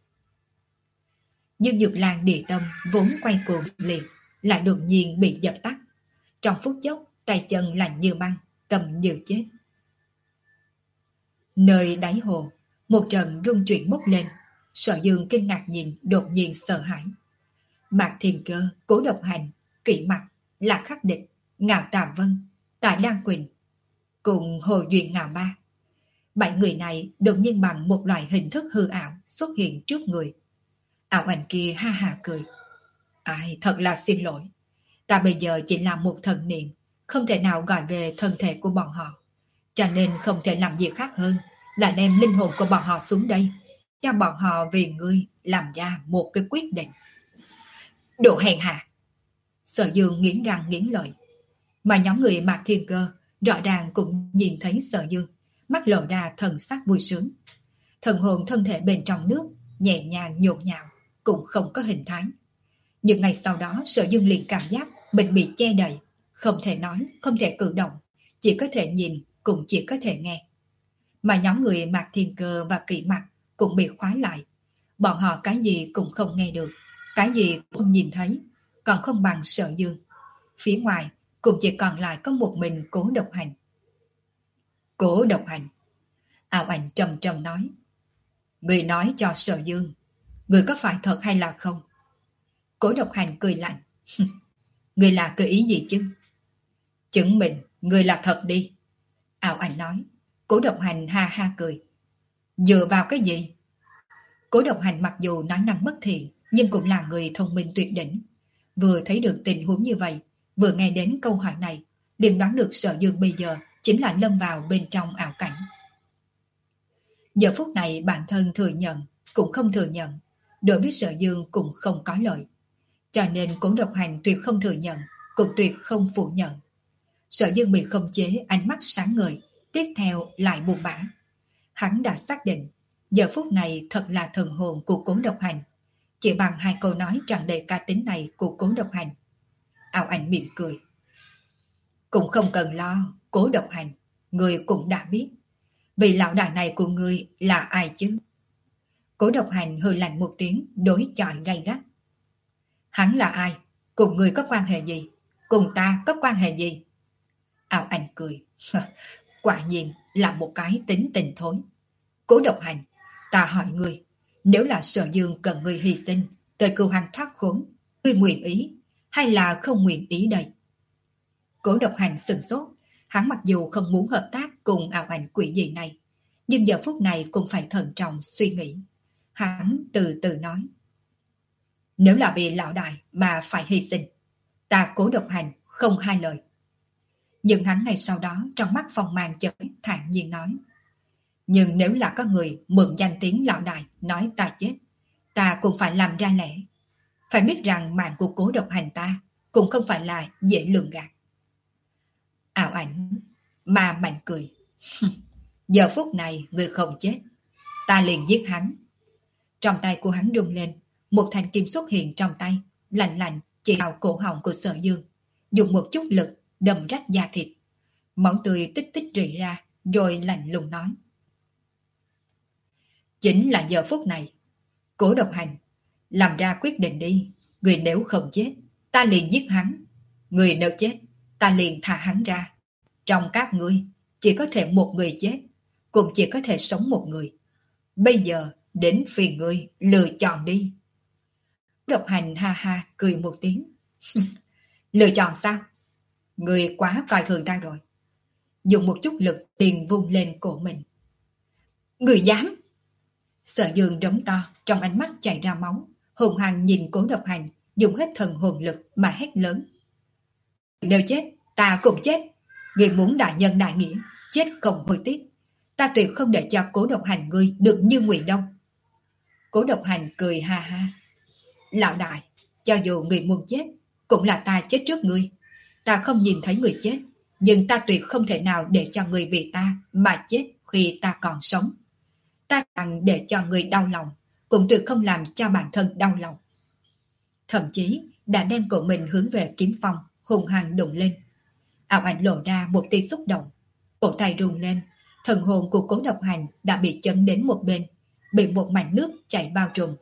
Dương Nhược Lan địa tâm vốn quay cuồng liệt, lại đột nhiên bị dập tắt. Trong phút chốc, tay chân lạnh như băng, tâm như chết. Nơi đáy hồ, một trận rung chuyển bốc lên. Sở Dương kinh ngạc nhìn, đột nhiên sợ hãi. Mạc Thiên Cơ, Cố Độc Hành, Kỷ Mặc, Lạc Khắc Địch, Ngạo Tà Vân, Tạ Đan Quỳnh cùng Hồ Duyên Ngạo Ma. Bảy người này đột nhiên bằng một loại hình thức hư ảo xuất hiện trước người. Ảo ảnh kia ha ha cười. Ai, thật là xin lỗi. Ta bây giờ chỉ là một thần niệm, không thể nào gọi về thân thể của bọn họ. Cho nên không thể làm gì khác hơn là đem linh hồn của bọn họ xuống đây, cho bọn họ vì ngươi làm ra một cái quyết định. Độ hèn hạ! Sở Dương nghiến răng nghiến lợi. Mà nhóm người Mạc Thiên Cơ rõ ràng cũng nhìn thấy Sở Dương, mắt lộ ra thần sắc vui sướng. Thần hồn thân thể bên trong nước nhẹ nhàng nhộn nhạo, cũng không có hình thái. Nhưng ngày sau đó Sở Dương liền cảm giác mình bị che đậy, không thể nói, không thể cử động, chỉ có thể nhìn, cũng chỉ có thể nghe. Mà nhóm người Mạc Thiên Cơ và Kỷ Mặc cũng bị khóa lại. Bọn họ cái gì cũng không nghe được, cái gì cũng không nhìn thấy, còn không bằng Sở Dương. Phía ngoài cũng chỉ còn lại có một mình Cố Độc Hành. Cố Độc Hành, Ảo Ảnh trầm trầm nói. Người nói cho Sở Dương, người có phải thật hay là không? Cố Độc Hành cười lạnh. Người là cơ ý gì chứ? Chứng minh người là thật đi. Ảo Ảnh nói. Cố Độc Hành ha ha cười. Dựa vào cái gì? Cố Độc Hành mặc dù nói năng bất thiện, nhưng cũng là người thông minh tuyệt đỉnh. Vừa thấy được tình huống như vậy, vừa nghe đến câu hỏi này, liền đoán được Sở Dương bây giờ chính là lâm vào bên trong ảo cảnh. Giờ phút này bản thân thừa nhận, cũng không thừa nhận, đối với Sở Dương cũng không có lợi. Cho nên Cố Độc Hành tuyệt không thừa nhận, cũng tuyệt không phủ nhận. Sở Dương bị khống chế, ánh mắt sáng ngời, tiếp theo lại buồn bã. Hắn đã xác định, giờ phút này thật là thần hồn của Cố Độc Hành. Chỉ bằng hai câu nói tràn đầy cá tính này của Cố Độc Hành. Ảo Ảnh mỉm cười. Cũng không cần lo, Cố Độc Hành, người cũng đã biết. Vì lão đại này của người là ai chứ? Cố Độc Hành hừ lạnh một tiếng, đối chọi gay gắt. Hắn là ai? Cùng người có quan hệ gì? Cùng ta có quan hệ gì? Ảo Ảnh cười. Quả nhiên là một cái tính tình thối. Cố Độc Hành, ta hỏi ngươi, nếu là Sở Dương cần ngươi hy sinh, tới cứu hắn thoát khốn, ngươi nguyện ý, hay là không nguyện ý đây? Cố Độc Hành sừng sốt, hắn mặc dù không muốn hợp tác cùng Ảo Ảnh quỷ dị này, nhưng giờ phút này cũng phải thận trọng suy nghĩ. Hắn từ từ nói. Nếu là vì lão đại mà phải hy sinh, ta Cố Độc Hành không hai lời. Nhưng hắn ngay sau đó trong mắt phong mang chợt thản nhiên nói. Nhưng nếu là có người mượn danh tiếng lão đại nói ta chết, ta cũng phải làm ra lẽ. Phải biết rằng mạng của Cố Độc Hành ta cũng không phải là dễ lường gạt. Ảo Ảnh mà mạnh cười. Giờ phút này người không chết, ta liền giết hắn. Trong tay của hắn rung lên, một thanh kim xuất hiện trong tay, lạnh lạnh chỉ vào cổ họng của Sở Dương, dùng một chút lực đâm rách da thịt. Máu tươi tích tích rỉ ra, rồi lạnh lùng nói. Chính là giờ phút này, Cố Độc Hành, làm ra quyết định đi. Người nếu không chết, ta liền giết hắn. Người nếu chết, ta liền thả hắn ra. Trong các ngươi, chỉ có thể một người chết, cũng chỉ có thể sống một người. Bây giờ, đến phiền ngươi lựa chọn đi. Độc Hành ha ha cười một tiếng. Lựa chọn sao? Ngươi quá coi thường ta rồi. Dùng một chút lực liền vung lên cổ mình. Người dám! Sở Dương đống to, trong ánh mắt chảy ra máu, hùng hăng nhìn Cố Độc Hành, dùng hết thần hồn lực mà hét lớn. Nếu chết, ta cũng chết. Ngươi muốn đại nhân đại nghĩa, chết không hối tiếc. Ta tuyệt không để cho Cố Độc Hành ngươi được như Ngụy Đông. Cố Độc Hành cười ha ha. Lão đại, cho dù người muốn chết, cũng là ta chết trước ngươi. Ta không nhìn thấy người chết, nhưng ta tuyệt không thể nào để cho người vì ta mà chết khi ta còn sống. Ta càng để cho người đau lòng, cũng tuyệt không làm cho bản thân đau lòng. Thậm chí đã đem cổ mình hướng về kiếm phong, hùng hăng đụng lên. Ảo Ảnh lộ ra một tia xúc động, cổ tay rung lên, thần hồn của Cố Độc Hành đã bị chấn đến một bên, bị một mảnh nước chảy bao trùm.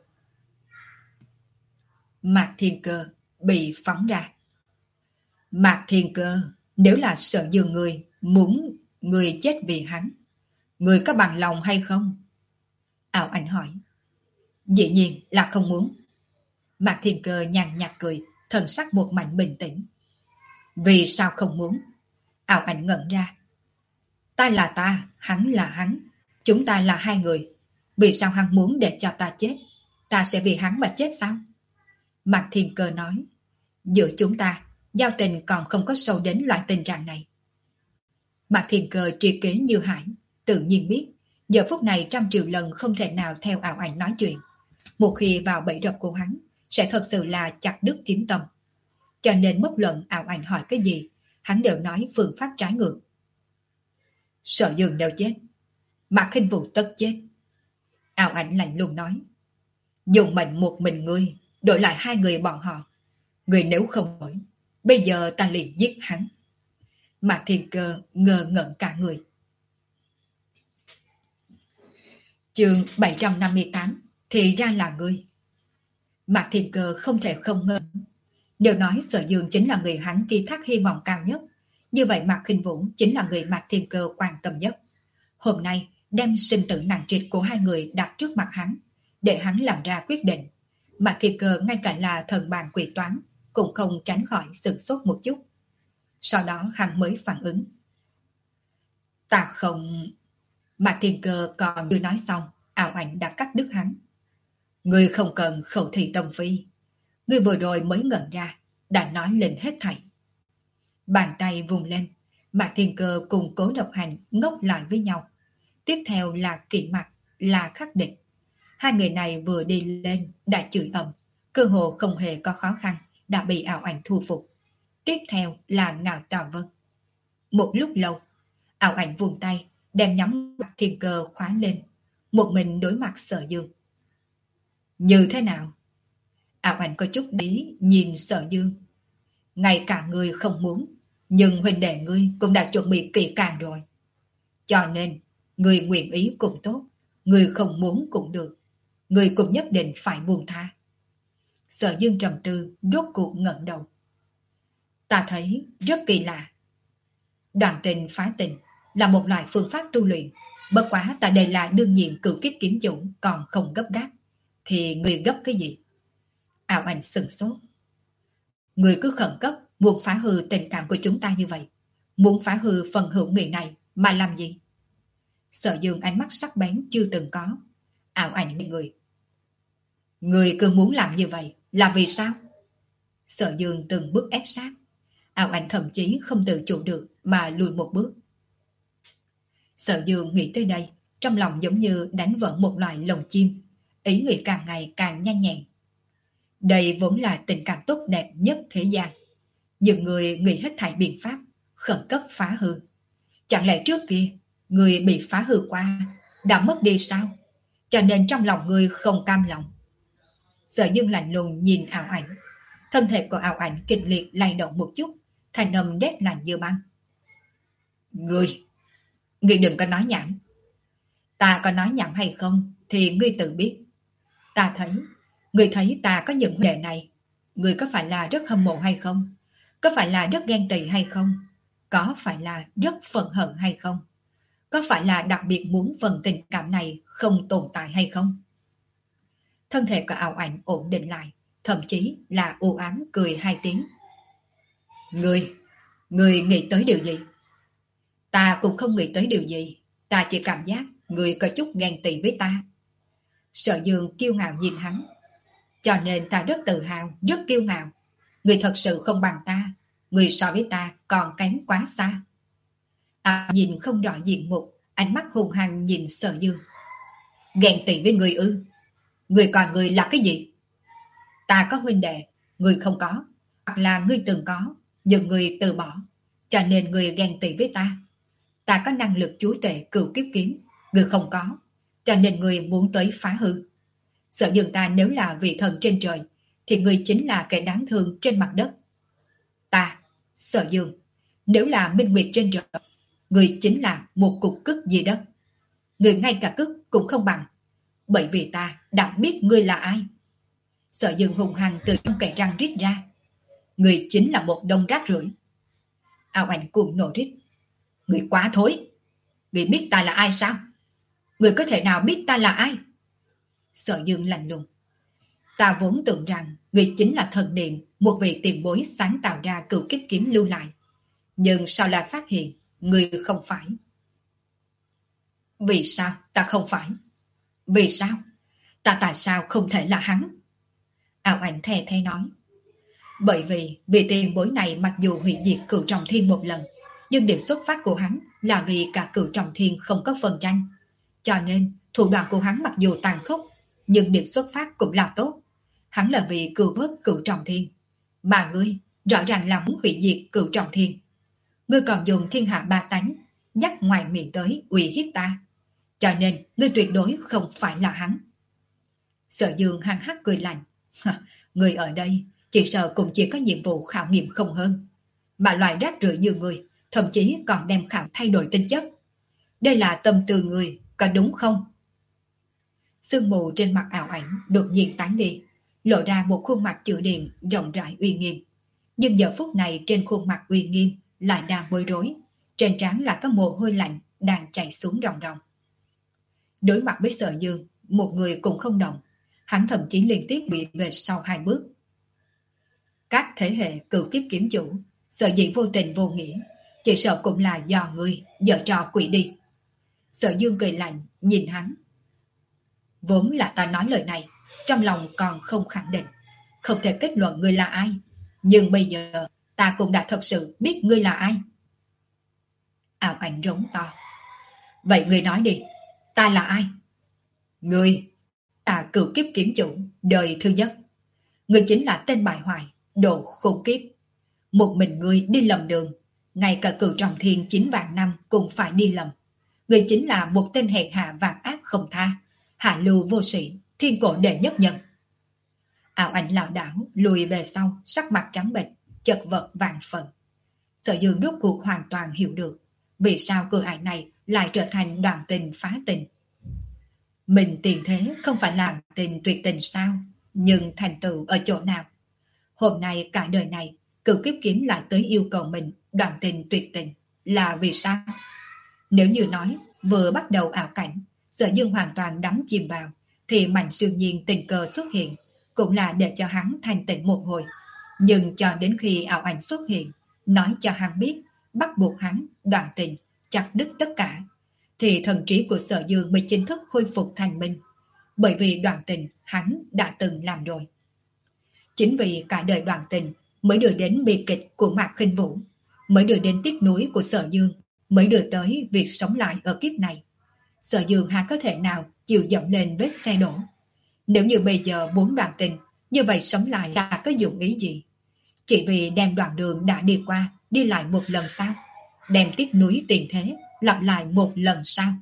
Mạc Thiên Cơ bị phóng ra. Mạc Thiên Cơ, nếu là Sở Dương người muốn người chết vì hắn, người có bằng lòng hay không? Ảo Ảnh hỏi. Dĩ nhiên là không muốn. Mạc Thiên Cơ nhàn nhạt cười, thần sắc một mảnh bình tĩnh. Vì sao không muốn? Ảo Ảnh ngẩn ra. Ta là ta, hắn là hắn. Chúng ta là hai người. Vì sao hắn muốn để cho ta chết? Ta sẽ vì hắn mà chết sao? Mạc Thiên Cơ nói. Giữa chúng ta, giao tình còn không có sâu đến loại tình trạng này. Mạc Thiên Cơ tri kế như hải, tự nhiên biết, giờ phút này trăm triệu lần không thể nào theo Ảo Ảnh nói chuyện. Một khi vào bẫy rập của hắn, sẽ thật sự là chặt đứt kiếm tâm. Cho nên bất luận Ảo Ảnh hỏi cái gì, hắn đều nói phương pháp trái ngược. Sợ Dương đều chết, Mạc Khinh Vũ tất chết. Ảo Ảnh lạnh lùng nói. Dùng mệnh một mình ngươi, đổi lại hai người bọn họ. Ngươi nếu không đổi, bây giờ ta liền giết hắn. Mạc Thiên Cơ ngờ ngẩn cả người. Chương bảy trăm năm mươi tám, thì ra là ngươi. Mạc Thiên Cơ không thể không ngờ. Nếu nói Sở Dương chính là người hắn ký thác hy vọng cao nhất, như vậy Mạc Khinh Vũ chính là người Mạc Thiên Cơ quan tâm nhất. Hôm nay đem sinh tử nặng trịch của hai người đặt trước mặt hắn, để hắn làm ra quyết định. Mạc Thiên Cơ ngay cả là thần bàn quỷ toán cũng không tránh khỏi sửng sốt một chút. Sau đó hắn mới phản ứng. Ta không... Mạc Thiên Cơ còn chưa nói xong, Ảo Ảnh đã cắt đứt hắn. Ngươi không cần khẩu thị tâm phi. Ngươi vừa rồi mới ngẩn ra, đã nói lên hết thảy. Bàn tay vùng lên, Mạc Thiên Cơ cùng Cố Độc Hành ngốc lại với nhau. Tiếp theo là Kỷ Mặc, là Khắc Địch. Hai người này vừa đi lên đã chửi ầm, cơ hồ không hề có khó khăn, đã bị Ảo Ảnh thu phục. Tiếp theo là Ngạo Tào Vân. Một lúc lâu, Ảo Ảnh vùng tay, đem nhắm Mạc Thiên Cơ khóa lên, một mình đối mặt Sở Dương. Như thế nào? Ảo Ảnh có chút ý nhìn Sở Dương. Ngay cả ngươi không muốn, nhưng huynh đệ ngươi cũng đã chuẩn bị kỹ càng rồi. Cho nên, ngươi nguyện ý cũng tốt, ngươi không muốn cũng được. Ngươi cũng nhất định phải buông tha. Sở Dương trầm tư, rốt cuộc ngẩng đầu. Ta thấy rất kỳ lạ. Đoạn tình phá tình là một loại phương pháp tu luyện. Bất quá tại đây là đương nhiệm cửu kiếp kiếm chủ, còn không gấp gáp. Thì ngươi gấp cái gì? Ảo Ảnh sừng sốt. Ngươi cứ khẩn cấp muốn phá hư tình cảm của chúng ta như vậy, muốn phá hư phần hữu nghị này mà làm gì? Sở Dương ánh mắt sắc bén chưa từng có. Ảo Ảnh nghe người. Ngươi cứ muốn làm như vậy là vì sao? Sở Dương từng bước ép sát. Ảo Ảnh thậm chí không tự chủ được mà lùi một bước. Sở Dương nghĩ tới đây, trong lòng giống như đánh vỡ một loại lồng chim, ý nghĩ càng ngày càng nhanh nhẹn. Đây vốn là tình cảm tốt đẹp nhất thế gian. Nhưng người nghĩ hết thảy biện pháp, khẩn cấp phá hư. Chẳng lẽ trước kia, người bị phá hư qua, đã mất đi sao? Cho nên trong lòng người không cam lòng. Sở Dương lạnh lùng nhìn Ảo Ảnh. Thân thể của Ảo Ảnh kịch liệt lay động một chút, thành âm rét lạnh như băng. Ngươi, ngươi đừng có nói nhảm. Ta có nói nhảm hay không thì ngươi tự biết. Ta thấy, ngươi thấy ta có những huynh đệ này, ngươi có phải là rất hâm mộ hay không? Có phải là rất ghen tị hay không? Có phải là rất phẫn hận hay không? Có phải là đặc biệt muốn phần tình cảm này không tồn tại hay không? Thân thể của Ảo Ảnh ổn định lại, thậm chí là u ám cười hai tiếng. Ngươi, ngươi nghĩ tới điều gì? Ta cũng không nghĩ tới điều gì, ta chỉ cảm giác ngươi có chút ghen tị với ta. Sở Dương kiêu ngạo nhìn hắn. Cho nên ta rất tự hào, rất kiêu ngạo. Ngươi thật sự không bằng ta, ngươi so với ta còn kém quá xa. À, nhìn không rõ diện mục, ánh mắt hung hăng nhìn Sở Dương. Ghen tị với ngươi ư? Ngươi còn ngươi là cái gì? Ta có huynh đệ, ngươi không có. Hoặc là ngươi từng có, nhưng ngươi từ bỏ. Cho nên ngươi ghen tị với ta. Ta có năng lực chúa tể cửu kiếp kiếm, ngươi không có. Cho nên ngươi muốn tới phá hư. Sở Dương ta nếu là vị thần trên trời, thì ngươi chính là kẻ đáng thương trên mặt đất. Ta, Sở Dương, nếu là minh nguyệt trên trời, ngươi chính là một cục cứt dưới đất. Ngươi ngay cả cứt cũng không bằng. Bởi vì ta đã biết ngươi là ai. Sở Dương hùng hăng từ trong kẻ răng rít ra. Ngươi chính là một đống rác rưởi. Ảo Ảnh cuồng nộ rít. Ngươi quá thối. Ngươi biết ta là ai sao? Ngươi có thể nào biết ta là ai? Sở Dương lạnh lùng. Ta vốn tưởng rằng người chính là thần niệm một vị tiền bối sáng tạo ra cửu kiếp kiếm lưu lại. Nhưng sao lại phát hiện người không phải? Vì sao ta không phải? Vì sao? Ta tại sao không thể là hắn? Ảo ảnh thè thé nói. Bởi vì vị tiền bối này mặc dù hủy diệt cửu trọng thiên một lần, nhưng điểm xuất phát của hắn là vì cả cửu trọng thiên không có phần tranh. Cho nên thủ đoạn của hắn mặc dù tàn khốc, nhưng điểm xuất phát cũng là tốt. Hắn là vì cứu vớt cửu trọng thiên. Mà ngươi rõ ràng là muốn hủy diệt cửu trọng thiên. Ngươi còn dùng thiên hạ ba tánh nhắc ngoài miệng tới uy hiếp ta. Cho nên ngươi tuyệt đối không phải là hắn. Sở Dương hăng hắc cười lạnh. Người ở đây chỉ sợ cũng chỉ có nhiệm vụ khảo nghiệm không hơn. Mà loại rác rưởi như người thậm chí còn đem khảo thay đổi tính chất. Đây là tâm tư người, có đúng không? Sương mù trên mặt ảo ảnh đột nhiên tán đi, lộ ra một khuôn mặt chữ điện rộng rãi uy nghiêm. Nhưng giờ phút này trên khuôn mặt uy nghiêm lại đang bối rối, trên trán là có mồ hôi lạnh đang chảy xuống ròng ròng. Đối mặt với Sở Dương, một người cũng không động, hắn thậm chí liên tiếp bị về sau hai bước. Các thế hệ cửu kiếp kiếm chủ, sở dĩ vô tình vô nghĩa, chỉ sợ cũng là do người giở trò quỷ đi. Sở Dương cười lạnh nhìn hắn. Vốn là ta nói lời này, trong lòng còn không khẳng định, không thể kết luận ngươi là ai. Nhưng bây giờ ta cũng đã thật sự biết ngươi là ai. Ảo ảnh rống to. Vậy ngươi nói đi, ta là ai? Ngươi, ta cửu kiếp kiếm chủ, đời thứ nhất. Ngươi chính là tên bại hoại, đồ khốn kiếp. Một mình ngươi đi lầm đường, ngay cả cửu trọng thiên chín vạn năm cũng phải đi lầm. Ngươi chính là một tên hèn hạ vạn ác không tha, hạ lưu vô sĩ, thiên cổ đệ nhất nhân. Ảo ảnh lảo đảo lùi về sau, sắc mặt trắng bệch, chật vật vạn phần. Sở Dương rốt cuộc hoàn toàn hiểu được vì sao cửa ải này lại trở thành đoạn tình phá tình. Mình tiền thế không phải là tình tuyệt tình sao? Nhưng thành tựu ở chỗ nào? Hôm nay cả đời này cửu kiếp kiếm lại tới yêu cầu mình đoạn tình tuyệt tình là vì sao? Nếu như nói vừa bắt đầu ảo cảnh, Sở Dương hoàn toàn đắm chìm vào, thì Mạnh Siêu Nhiên tình cờ xuất hiện cũng là để cho hắn thanh tịnh một hồi. Nhưng cho đến khi ảo ảnh xuất hiện, nói cho hắn biết bắt buộc hắn đoạn tình, chặt đứt tất cả, thì thần trí của Sở Dương mới chính thức khôi phục thành minh. Bởi vì đoạn tình hắn đã từng làm rồi. Chính vì cả đời đoạn tình mới đưa đến bi kịch của Mạc Khinh Vũ, mới đưa đến tiếc nuối của Sở Dương, mới đưa tới việc sống lại ở kiếp này. Sở Dương hà có thể nào chịu dẫm lên vết xe đổ? Nếu như bây giờ muốn đoạn tình, như vậy sống lại là có dụng ý gì? Chỉ vì đem đoạn đường đã đi qua, đi lại một lần sao? Đem tiếc nuối tiền thế, lặp lại một lần sao?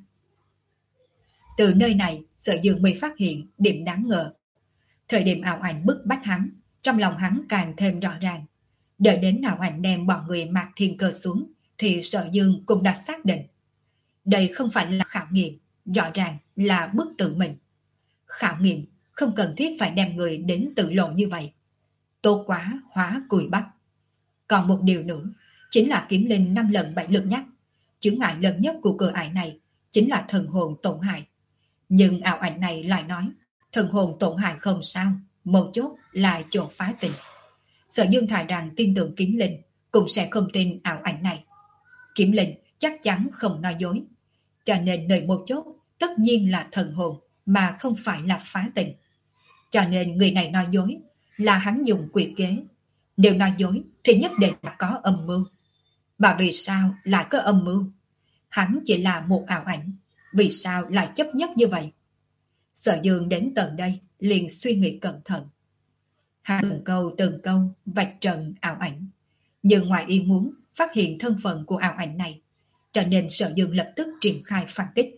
Từ nơi này, Sở Dương mới phát hiện điểm đáng ngờ. Thời điểm ảo ảnh bức bách hắn, trong lòng hắn càng thêm rõ ràng. Đợi đến ảo ảnh đem bọn người Mạc Thiên Cơ xuống, thì Sở Dương cũng đã xác định. Đây không phải là khảo nghiệm, rõ ràng là bức tự mình. Khảo nghiệm không cần thiết phải đem người đến tự lộ như vậy. Tốt quá hóa cùi bắp. Còn một điều nữa, chính là kiếm linh năm lần bảy lượt nhắc. Chướng ngại lớn nhất của cửa ải này chính là thần hồn tổn hại. Nhưng ảo ảnh này lại nói, thần hồn tổn hại không sao, mấu chốt là chỗ phá tình. Sở Dương thà rằng tin tưởng kiếm linh, cũng sẽ không tin ảo ảnh này. Kiếm linh chắc chắn không nói dối. Cho nên nơi mấu chốt tất nhiên là thần hồn, mà không phải là phá tình. Cho nên người này nói dối là hắn dùng quỷ kế. Nếu nói dối thì nhất định là có âm mưu. Mà vì sao lại có âm mưu? Hắn chỉ là một ảo ảnh, vì sao lại chấp nhất như vậy? Sở Dương đến tận đây liền suy nghĩ cẩn thận. Hắn từng câu từng câu vạch trần ảo ảnh, nhưng ngoài ý muốn phát hiện thân phận của ảo ảnh này, cho nên Sở Dương lập tức triển khai phản kích.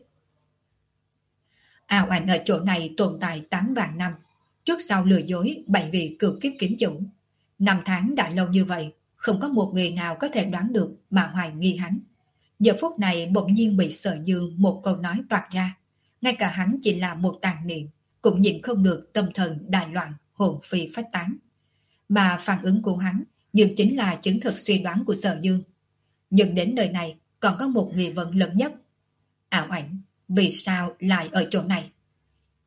Ảo ảnh ở chỗ này tồn tại tám vạn năm, trước sau lừa dối bảy vị cửu kiếp kiếm chủ. Năm tháng đã lâu như vậy, không có một người nào có thể đoán được mà hoài nghi hắn. Giờ phút này bỗng nhiên bị Sở Dương một câu nói toạc ra, ngay cả hắn chỉ là một tàn niệm cũng nhìn không được, tâm thần đại loạn, hồn phi phách tán. Mà phản ứng của hắn nhưng chính là chứng thực suy đoán của Sở Dương. Nhưng đến nơi này còn có một nghi vấn lớn nhất. Ảo ảnh vì sao lại ở chỗ này?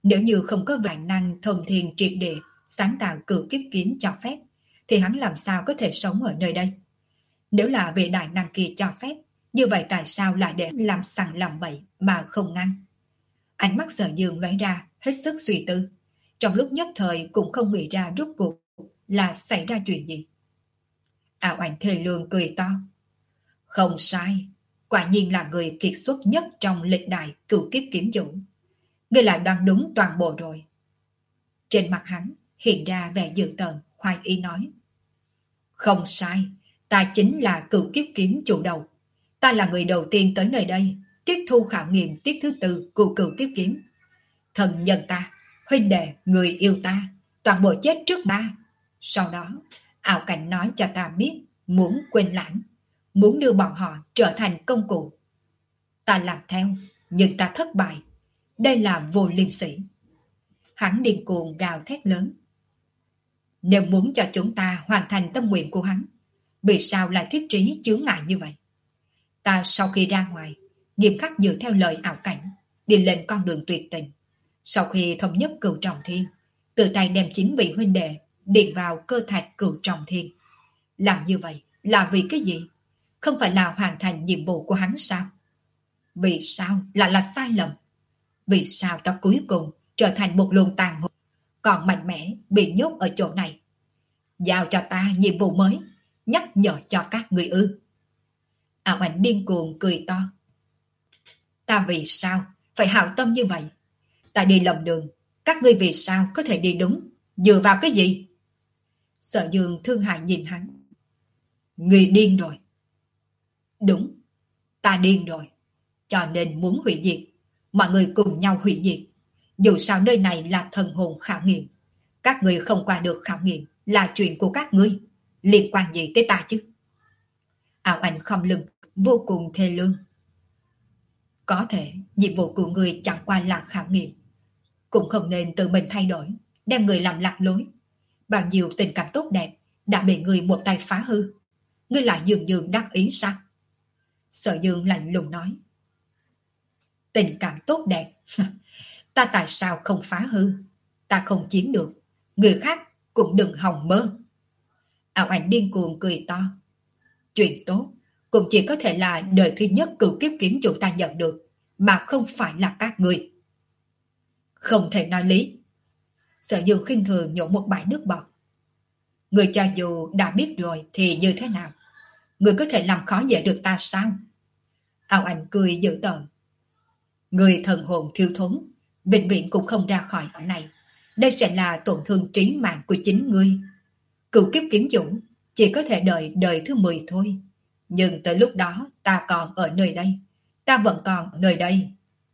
Nếu như không có vạn năng thông thiên triệt địa sáng tạo cửu kiếp kiếm cho phép, thì hắn làm sao có thể sống ở nơi đây? Nếu là vị đại năng kia cho phép, như vậy tại sao lại để làm sằng làm bậy mà không ngăn? Ánh mắt Sở Dương lóe ra, hết sức suy tư. Trong lúc nhất thời cũng không nghĩ ra rốt cuộc là xảy ra chuyện gì. Ảo Ảnh thề lương cười to. Không sai, quả nhiên là người kiệt xuất nhất trong lịch đại cửu kiếp kiếm chủ. Ngươi lại đoán đúng toàn bộ rồi. Trên mặt hắn hiện ra vẻ dữ tợn, khoái ý nói. Không sai, ta chính là cửu kiếp kiếm chủ đầu. Ta là người đầu tiên tới nơi đây, tiếp thu khảo nghiệm tiết thứ tư của cửu kiếp kiếm. Thần nhân ta, huynh đệ, người yêu ta, toàn bộ chết trước ta. Sau đó, ảo cảnh nói cho ta biết, muốn quên lãng, muốn đưa bọn họ trở thành công cụ. Ta làm theo, nhưng ta thất bại. Đây là vô liêm sỉ. Hắn điên cuồng gào thét lớn. Nếu muốn cho chúng ta hoàn thành tâm nguyện của hắn, vì sao lại thiết trí chướng ngại như vậy? Ta sau khi ra ngoài, nghiêm khắc dựa theo lời ảo cảnh, đi lên con đường tuyệt tình. Sau khi thống nhất cửu trọng thiên, tự tay đem chính vị huynh đệ điền vào cơ thạch cửu trọng thiên. Làm như vậy là vì cái gì? Không phải là hoàn thành nhiệm vụ của hắn sao? Vì sao lại là sai lầm? Vì sao ta cuối cùng trở thành một luồng tàn hồn, còn mạnh mẽ bị nhốt ở chỗ này? Giao cho ta nhiệm vụ mới, nhắc nhở cho các người ư? Ảo Ảnh điên cuồng cười to. Ta vì sao phải hảo tâm như vậy? Ta đi lầm đường, các ngươi vì sao có thể đi đúng? Dựa vào cái gì? Sở Dương thương hại nhìn hắn. Người điên rồi. Đúng, ta điên rồi. Cho nên muốn hủy diệt. Mọi người cùng nhau hủy diệt. Dù sao nơi này là thần hồn khảo nghiệm. Các ngươi không qua được khảo nghiệm là chuyện của các ngươi. Liên quan gì tới ta chứ? Ảo Ảnh không lưng, vô cùng thê lương. Có thể nhiệm vụ của người chẳng qua là khảo nghiệm. Cũng không nên tự mình thay đổi, đem người làm lạc lối. Bao nhiêu tình cảm tốt đẹp đã bị người một tay phá hư. Ngươi lại dường dường đắc ý sao? Sở Dương lạnh lùng nói. Tình cảm tốt đẹp? Ta tại sao không phá hư? Ta không chiếm được, người khác cũng đừng hòng mơ. Ảo Ảnh điên cuồng cười to. Chuyện tốt cũng chỉ có thể là đời thứ nhất cửu kiếp kiếm chủ ta nhận được, mà không phải là các người. Không thể nói lý. Sở Dương khinh thường nhổ một bãi nước bọt. Người cho dù đã biết rồi thì như thế nào? Người có thể làm khó dễ được ta sao? Ảo Ảnh cười dữ tợn. Người thần hồn thiếu thốn, vĩnh viễn cũng không ra khỏi này. Đây sẽ là tổn thương trí mạng của chính ngươi. Cửu kiếp kiếm chủ chỉ có thể đợi đời thứ mười thôi. Nhưng tới lúc đó ta còn ở nơi đây. Ta vẫn còn ở nơi đây.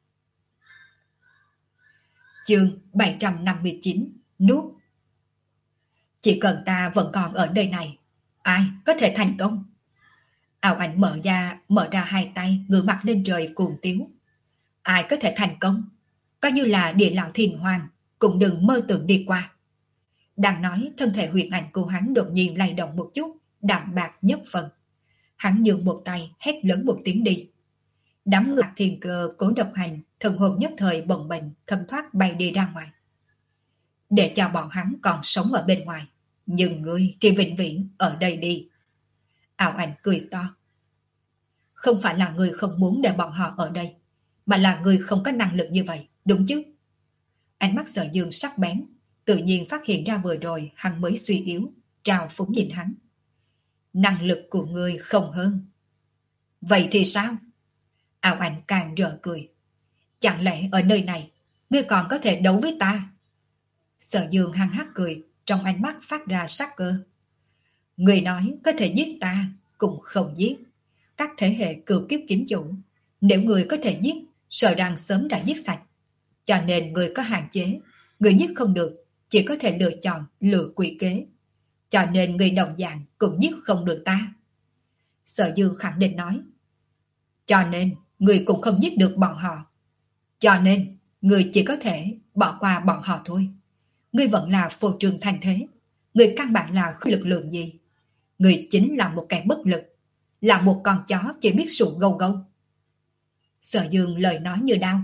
Chương bảy trăm năm mươi chín. Nuốt. Chỉ cần ta vẫn còn ở nơi này, ai có thể thành công? Ảo Ảnh mở ra, mở ra hai tay, ngửa mặt lên trời cuồng tiếu. Ai có thể thành công? Coi như là địa lão thiền hoàng, cũng đừng mơ tưởng đi qua. Đang nói, thân thể huyền ảnh của hắn đột nhiên lay động một chút, đạm bạc nhất phần. Hắn nhường một tay, hét lớn một tiếng đi. Đám người thiền cơ cố độc hành, thần hồn nhất thời bồng bềnh, thâm thoát bay đi ra ngoài. Để cho bọn hắn còn sống ở bên ngoài, nhưng ngươi thì vĩnh viễn ở đây đi. Ảo Ảnh cười to. Không phải là ngươi không muốn để bọn họ ở đây, mà là ngươi không có năng lực như vậy, đúng chứ? Ánh mắt Sở Dương sắc bén, tự nhiên phát hiện ra vừa rồi hắn mới suy yếu, trào phúng nhìn hắn. Năng lực của ngươi không hơn. Vậy thì sao? Ảo Ảnh càng rỡ cười. Chẳng lẽ ở nơi này, ngươi còn có thể đấu với ta? Sở Dương hăng hắc cười, trong ánh mắt phát ra sắc cơ. Người nói có thể giết ta, cũng không giết. Các thế hệ cửu kiếp kiếm chủ, nếu người có thể giết, sợ rằng sớm đã giết sạch. Cho nên người có hạn chế, người giết không được, chỉ có thể lựa chọn lựa quỷ kế. Cho nên người đồng dạng cũng giết không được ta. Sở Dương khẳng định nói. Cho nên người cũng không giết được bọn họ. Cho nên người chỉ có thể bỏ qua bọn họ thôi. Người vẫn là phô trương thành thế. Người căn bản là không lực lượng gì. Người chính là một kẻ bất lực, là một con chó chỉ biết sụ gâu gâu. Sở Dương lời nói như đau,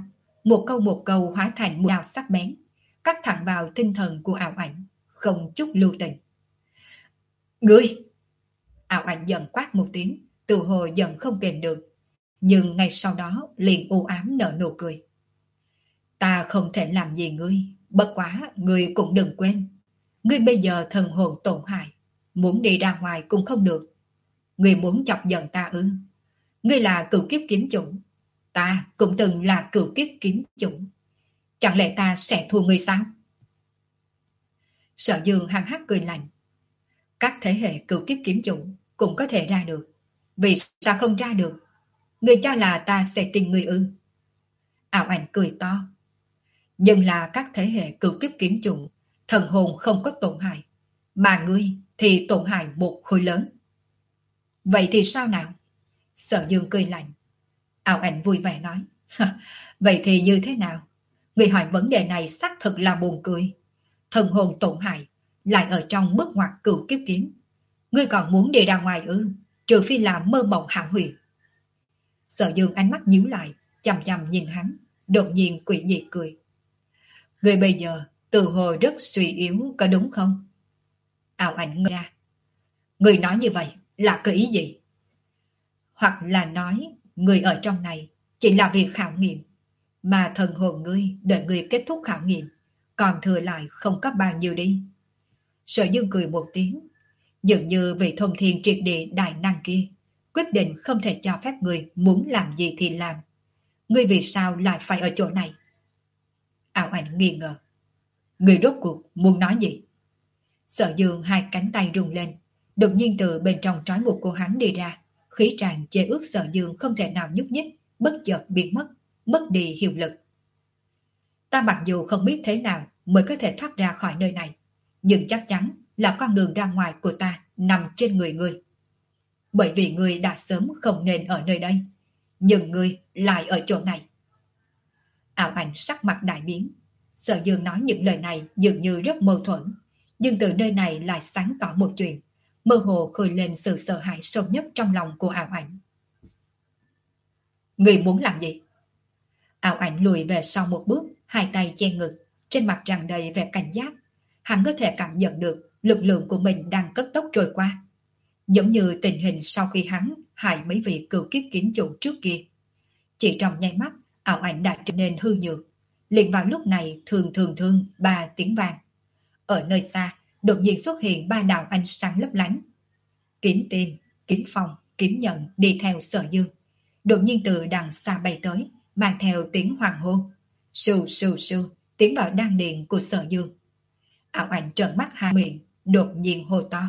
Một câu một câu hóa thành một đao sắc bén, cắt thẳng vào tinh thần của ảo ảnh, không chút lưu tình. Ngươi! Ảo ảnh giận quát một tiếng, từ hồi giận không kềm được, nhưng ngay sau đó liền u ám nở nụ cười. Ta không thể làm gì ngươi, bất quá ngươi cũng đừng quên. Ngươi bây giờ thần hồn tổn hại, muốn đi ra ngoài cũng không được. Ngươi muốn chọc giận ta ư? Ngươi là cửu kiếp kiếm chủ, ta cũng từng là cửu kiếp kiếm chủ. Chẳng lẽ ta sẽ thua ngươi sao? Sở Dương hăng hắc cười lạnh. Các thế hệ cửu kiếp kiếm chủ cũng có thể ra được, vì sao không ra được? Ngươi cho là ta sẽ tin ngươi ư? Ảo ảnh cười to. Nhưng là các thế hệ cửu kiếp kiếm chủ, thần hồn không có tổn hại, mà ngươi thì tổn hại một khối lớn. Vậy thì sao nào? Sở Dương cười lạnh. Ảo ảnh vui vẻ nói. Vậy thì như thế nào? Người hỏi vấn đề này xác thực là buồn cười. Thần hồn tổn hại lại ở trong bước ngoặt cửu kiếp kiếm. Ngươi còn muốn đi ra ngoài ư? Trừ phi là mơ mộng hão huyền. Sở Dương ánh mắt nhíu lại, chằm chằm nhìn hắn, đột nhiên quỷ dị cười. Ngươi bây giờ từ hồi rất suy yếu, có đúng không? Ảo ảnh ngơ ra. Ngươi nói như vậy là có ý gì? Hoặc là nói ngươi ở trong này chỉ là việc khảo nghiệm, mà thần hồn ngươi đợi ngươi kết thúc khảo nghiệm, còn thừa lại không có bao nhiêu đi. Sở Dương cười một tiếng, dường như vị thông thiên triệt địa đại năng kia quyết định không thể cho phép ngươi muốn làm gì thì làm. Ngươi vì sao lại phải ở chỗ này? Ảo ảnh nghi ngờ. Ngươi rốt cuộc muốn nói gì? Sở Dương hai cánh tay rung lên, đột nhiên từ bên trong trói buộc của hắn đi ra, khí tràn chế ước Sở Dương không thể nào nhúc nhích, bất chợt biến mất, mất đi hiệu lực. Ta mặc dù không biết thế nào mới có thể thoát ra khỏi nơi này, nhưng chắc chắn là con đường ra ngoài của ta nằm trên người ngươi. Bởi vì ngươi đã sớm không nên ở nơi đây, nhưng ngươi lại ở chỗ này. Ảo ảnh sắc mặt đại biến. Sở Dương nói những lời này dường như rất mâu thuẫn, nhưng từ nơi này lại sáng tỏ một chuyện, mơ hồ khơi lên sự sợ hãi sâu nhất trong lòng của ảo ảnh. Ngươi muốn làm gì? Ảo ảnh lùi về sau một bước, hai tay che ngực, trên mặt tràn đầy vẻ cảnh giác. Hắn có thể cảm nhận được lực lượng của mình đang cấp tốc trôi qua, giống như tình hình sau khi hắn hại mấy vị cửu kiếp kiếm chủ trước kia. Chỉ trong nháy mắt, ảo ảnh đã trở nên hư nhược. Liền vào lúc này thường thường thương ba tiếng vàng. Ở nơi xa, đột nhiên xuất hiện ba đạo ánh sáng lấp lánh. Kiếm Tiên, Kiếm Phong, Kiếm Nhận đi theo Sở Dương. Đột nhiên từ đằng xa bay tới, mang theo tiếng hoàng hôn. Sù sù sù, tiến vào đan điền của Sở Dương. Ảo ảnh trợn mắt hai miệng, đột nhiên hô to.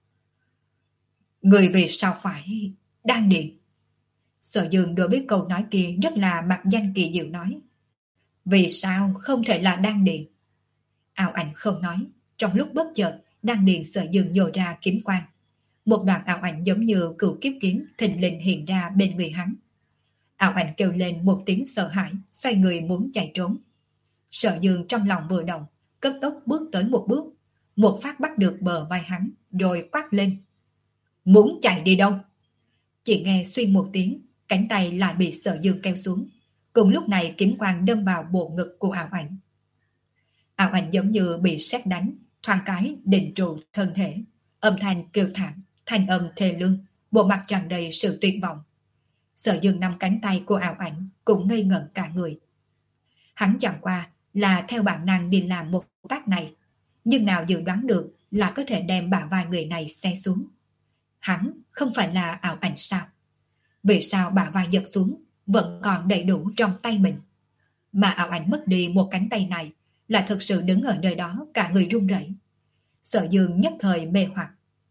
Người vì sao phải đan điền? Sở Dương đối với câu nói kia rất là mặc danh kỳ diệu nói. Vì sao không thể là đan điền? Ảo ảnh không nói, trong lúc bất chợt, đan điền Sở Dương nhô ra kiếm quang. Một đoạn ảo ảnh giống như cửu kiếp kiếm thình lình hiện ra bên người hắn. Ảo ảnh kêu lên một tiếng sợ hãi, xoay người muốn chạy trốn. Sở Dương trong lòng vừa động, cấp tốc bước tới một bước, một phát bắt được bờ vai hắn, rồi quát lên. Muốn chạy đi đâu? Chỉ nghe suy một tiếng, cánh tay lại bị Sở Dương kéo xuống. Cùng lúc này kiếm quang đâm vào bộ ngực của ảo ảnh. Ảo ảnh giống như bị sét đánh, thoáng cái định trụ thân thể, âm thanh kêu thảm, thanh âm thê lương, bộ mặt tràn đầy sự tuyệt vọng. Sở Dương nắm cánh tay của ảo ảnh cũng ngây ngẩn cả người. Hắn chẳng qua là theo bản năng đi làm một tác này, nhưng nào dự đoán được là có thể đem bả vai người này xé xuống. Hắn không phải là ảo ảnh sao? Vì sao bả vai giật xuống vẫn còn đầy đủ trong tay mình? Mà ảo ảnh mất đi một cánh tay này là thực sự đứng ở nơi đó cả người run rẩy. Sở Dương nhất thời mê hoặc.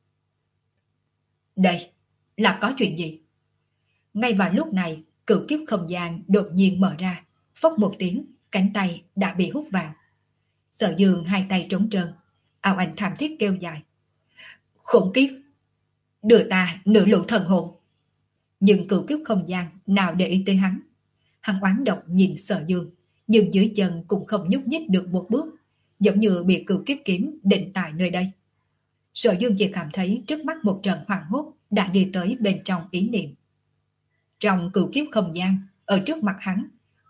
Đây là có chuyện gì? Ngay vào lúc này, cửu kiếp không gian đột nhiên mở ra, phốc một tiếng, cánh tay đã bị hút vào. Sở Dương hai tay trống trơn, ảo ảnh thảm thiết kêu dài. Khủng kiếp! Đưa ta nửa lũ thần hồn! Nhưng cửu kiếp không gian nào để ý tới hắn. Hắn oán độc nhìn Sở Dương, nhưng dưới chân cũng không nhúc nhích được một bước, giống như bị cửu kiếp kiếm định tại nơi đây. Sở Dương chỉ cảm thấy trước mắt một trận hoảng hốt đã đi tới bên trong ý niệm. Trong cửu kiếp không gian, ở trước mặt hắn,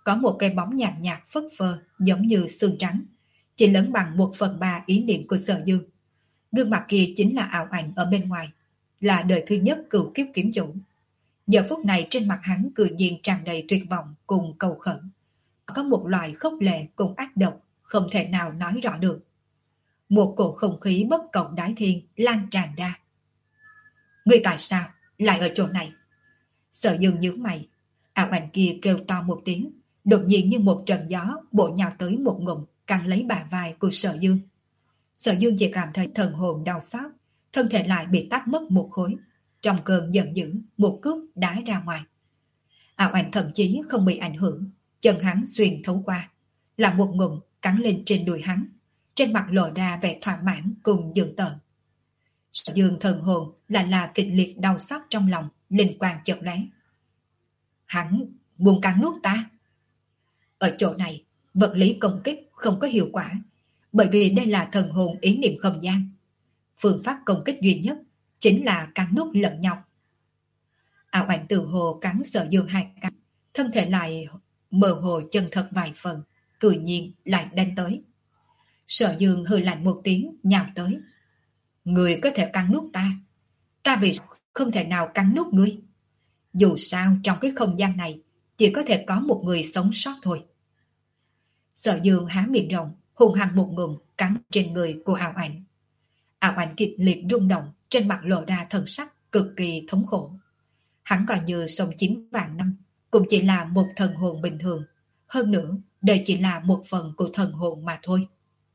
có một cái bóng nhàn nhạt, nhạt phất phơ giống như xương trắng, chỉ lớn bằng một phần ba ý niệm của Sở Dương. Gương mặt kia chính là ảo ảnh ở bên ngoài, là đời thứ nhất cửu kiếp kiếm chủ. Giờ phút này trên mặt hắn cười nhiên tràn đầy tuyệt vọng cùng cầu khẩn. Có một loại khốc lệ cùng ác độc, không thể nào nói rõ được. Một cổ không khí bất cộng đái thiên lan tràn ra. Ngươi tại sao lại ở chỗ này? Sở Dương nhướng mày, ảo ảnh kia kêu to một tiếng, đột nhiên như một trận gió bổ nhào tới một ngụm cắn lấy bả vai của Sở Dương. Sở Dương chỉ cảm thấy thần hồn đau xót, thân thể lại bị tách mất một khối. Trong cơn giận dữ, một cước đá ra ngoài. Ảo ảnh thậm chí không bị ảnh hưởng, chân hắn xuyên thấu qua, là một ngụm cắn lên trên đùi hắn, trên mặt lộ ra vẻ thỏa mãn cùng dữ tợn. Sở Dương thần hồn là là kịch liệt đau xót trong lòng, linh quang chợt lóe. Hắn muốn cắn nuốt ta. Ở chỗ này, vật lý công kích không có hiệu quả, bởi vì đây là thần hồn ý niệm không gian. Phương pháp công kích duy nhất chính là cắn nuốt lẫn nhau. Ảo ảnh từ hồ cắn Sở Dương hai cắn, thân thể lại mơ hồ chân thật vài phần, cười nhiên lại đánh tới. Sở Dương hừ lạnh một tiếng nhào tới. Người có thể cắn nuốt ta, ta vì không thể nào cắn nuốt ngươi. Dù sao trong cái không gian này chỉ có thể có một người sống sót thôi. Sở Dương há miệng rộng, hung hăng một ngụm cắn trên người của ảo ảnh. Ảo ảnh kịch liệt rung động, trên mặt lộ ra thần sắc cực kỳ thống khổ. Hắn coi như sống chín vạn năm, cũng chỉ là một thần hồn bình thường. Hơn nữa, đây chỉ là một phần của thần hồn mà thôi.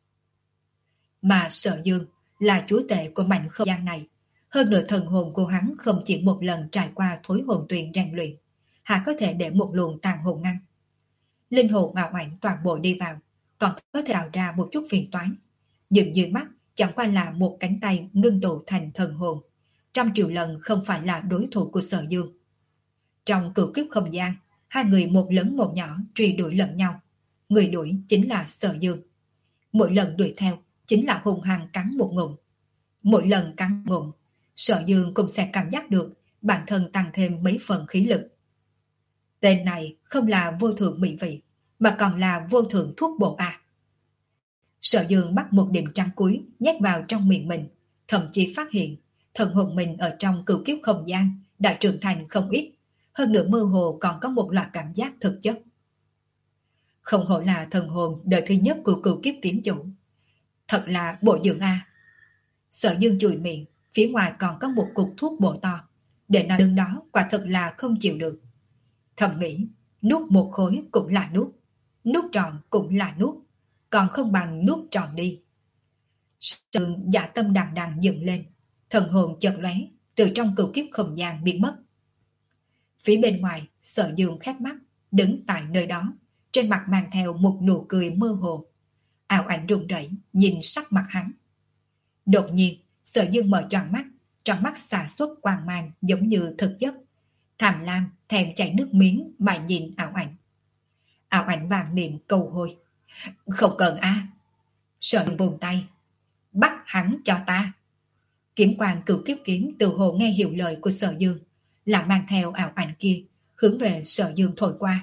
Mà Sở Dương là chúa tể của mảnh không gian này. Hơn nữa thần hồn của hắn không chỉ một lần trải qua thối hồn tuyền rèn luyện, hà có thể để một luồng tàn hồn ngăn. Linh hồn ảo ảnh toàn bộ đi vào, còn có thể tạo ra một chút phiền toái. Nhưng dưới mắt chẳng qua là một cánh tay ngưng tụ thành thần hồn, trăm triệu lần không phải là đối thủ của Sở Dương. Trong cửu kiếp không gian, hai người một lớn một nhỏ truy đuổi lẫn nhau. Người đuổi chính là Sở Dương. Mỗi lần đuổi theo chính là hung hăng cắn một ngụm. Mỗi lần cắn ngụm, Sở Dương cũng sẽ cảm giác được bản thân tăng thêm mấy phần khí lực. Tên này không là vô thượng mỹ vị, mà còn là vô thượng thuốc bổ à. Sở Dương bắt một điểm trắng cuối nhét vào trong miệng mình, thậm chí phát hiện thần hồn mình ở trong cửu kiếp không gian đã trưởng thành không ít, hơn nữa mơ hồ còn có một loạt cảm giác thực chất. Không hổ là thần hồn đời thứ nhất của cửu kiếp kiếm chủ. Thật là bổ dưỡng à. Sở Dương chùi miệng, phía ngoài còn có một cục thuốc bổ to, để nó đứng đó quả thật là không chịu được. Thầm nghĩ, nuốt một khối cũng là nuốt, nuốt tròn cũng là nuốt, còn không bằng nuốt tròn đi. Sở Dương dạ tâm đằng đằng dựng lên, thần hồn chợt lóe, từ trong cửu kiếp không gian biến mất. Phía bên ngoài, Sở Dương khép mắt, đứng tại nơi đó, trên mặt mang theo một nụ cười mơ hồ. Ảo ảnh run rẩy nhìn sắc mặt hắn. Đột nhiên, Sở Dương mở choàng mắt, trong mắt xả xuất quang mang giống như thực chất. Tham lam thèm chảy nước miếng mà nhìn ảo ảnh. Ảo ảnh vàng niệm cầu hôi. Không cần a. À. Sở Dương buông tay. Bắt hắn cho ta. Kiếm quang cửu kiếp kiếm từ hồ nghe hiểu lời của Sở Dương, là mang theo ảo ảnh kia, hướng về Sở Dương thổi qua.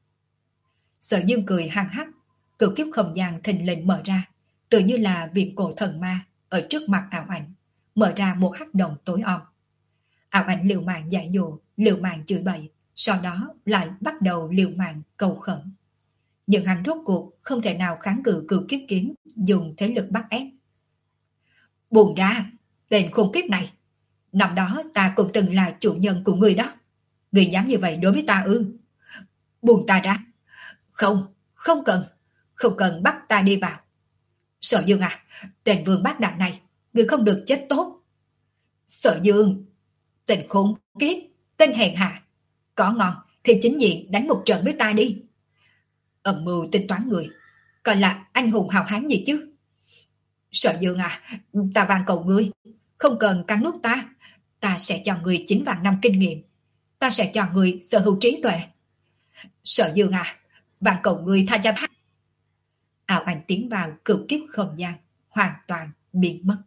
Sở Dương cười hăng hắc, cửu kiếp không gian thình lình mở ra, tự như là viện cổ thần ma ở trước mặt ảo ảnh, mở ra một hắc động tối om. Ảo ảnh liều mạng giải dụ, liều mạng chửi bậy, sau đó lại bắt đầu liều mạng cầu khẩn. Nhưng hắn rốt cuộc không thể nào kháng cự cửu kiếp kiếm dùng thế lực bắt ép. Buông ra, tên khốn kiếp này. Năm đó ta cũng từng là chủ nhân của người đó. Người dám như vậy đối với ta ư? Buông ta ra. Không, không cần, không cần bắt ta đi vào. Sở Dương à, tên vương bát đại này, người không được chết tốt. Sở Dương, tên khốn kiếp, tên hèn hạ. Có ngon thì chính diện đánh một trận với ta đi. Âm mưu tính toán người, còn là anh hùng hào hán gì chứ? Sở Dương à, ta van cầu ngươi, không cần cắn nuốt ta. Ta sẽ cho người chín vạn năm kinh nghiệm. Ta sẽ cho người sở hữu trí tuệ. Sở Dương à, van cầu ngươi tha cho ta. Ảo ảnh tiến vào cửu kiếp không gian, hoàn toàn biến mất.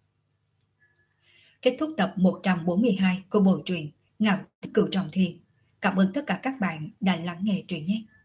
Kết thúc tập một trăm bốn mươi hai của bộ truyện Ngạo Cửu Trọng Thiên. Cảm ơn tất cả các bạn đã lắng nghe truyện nhé.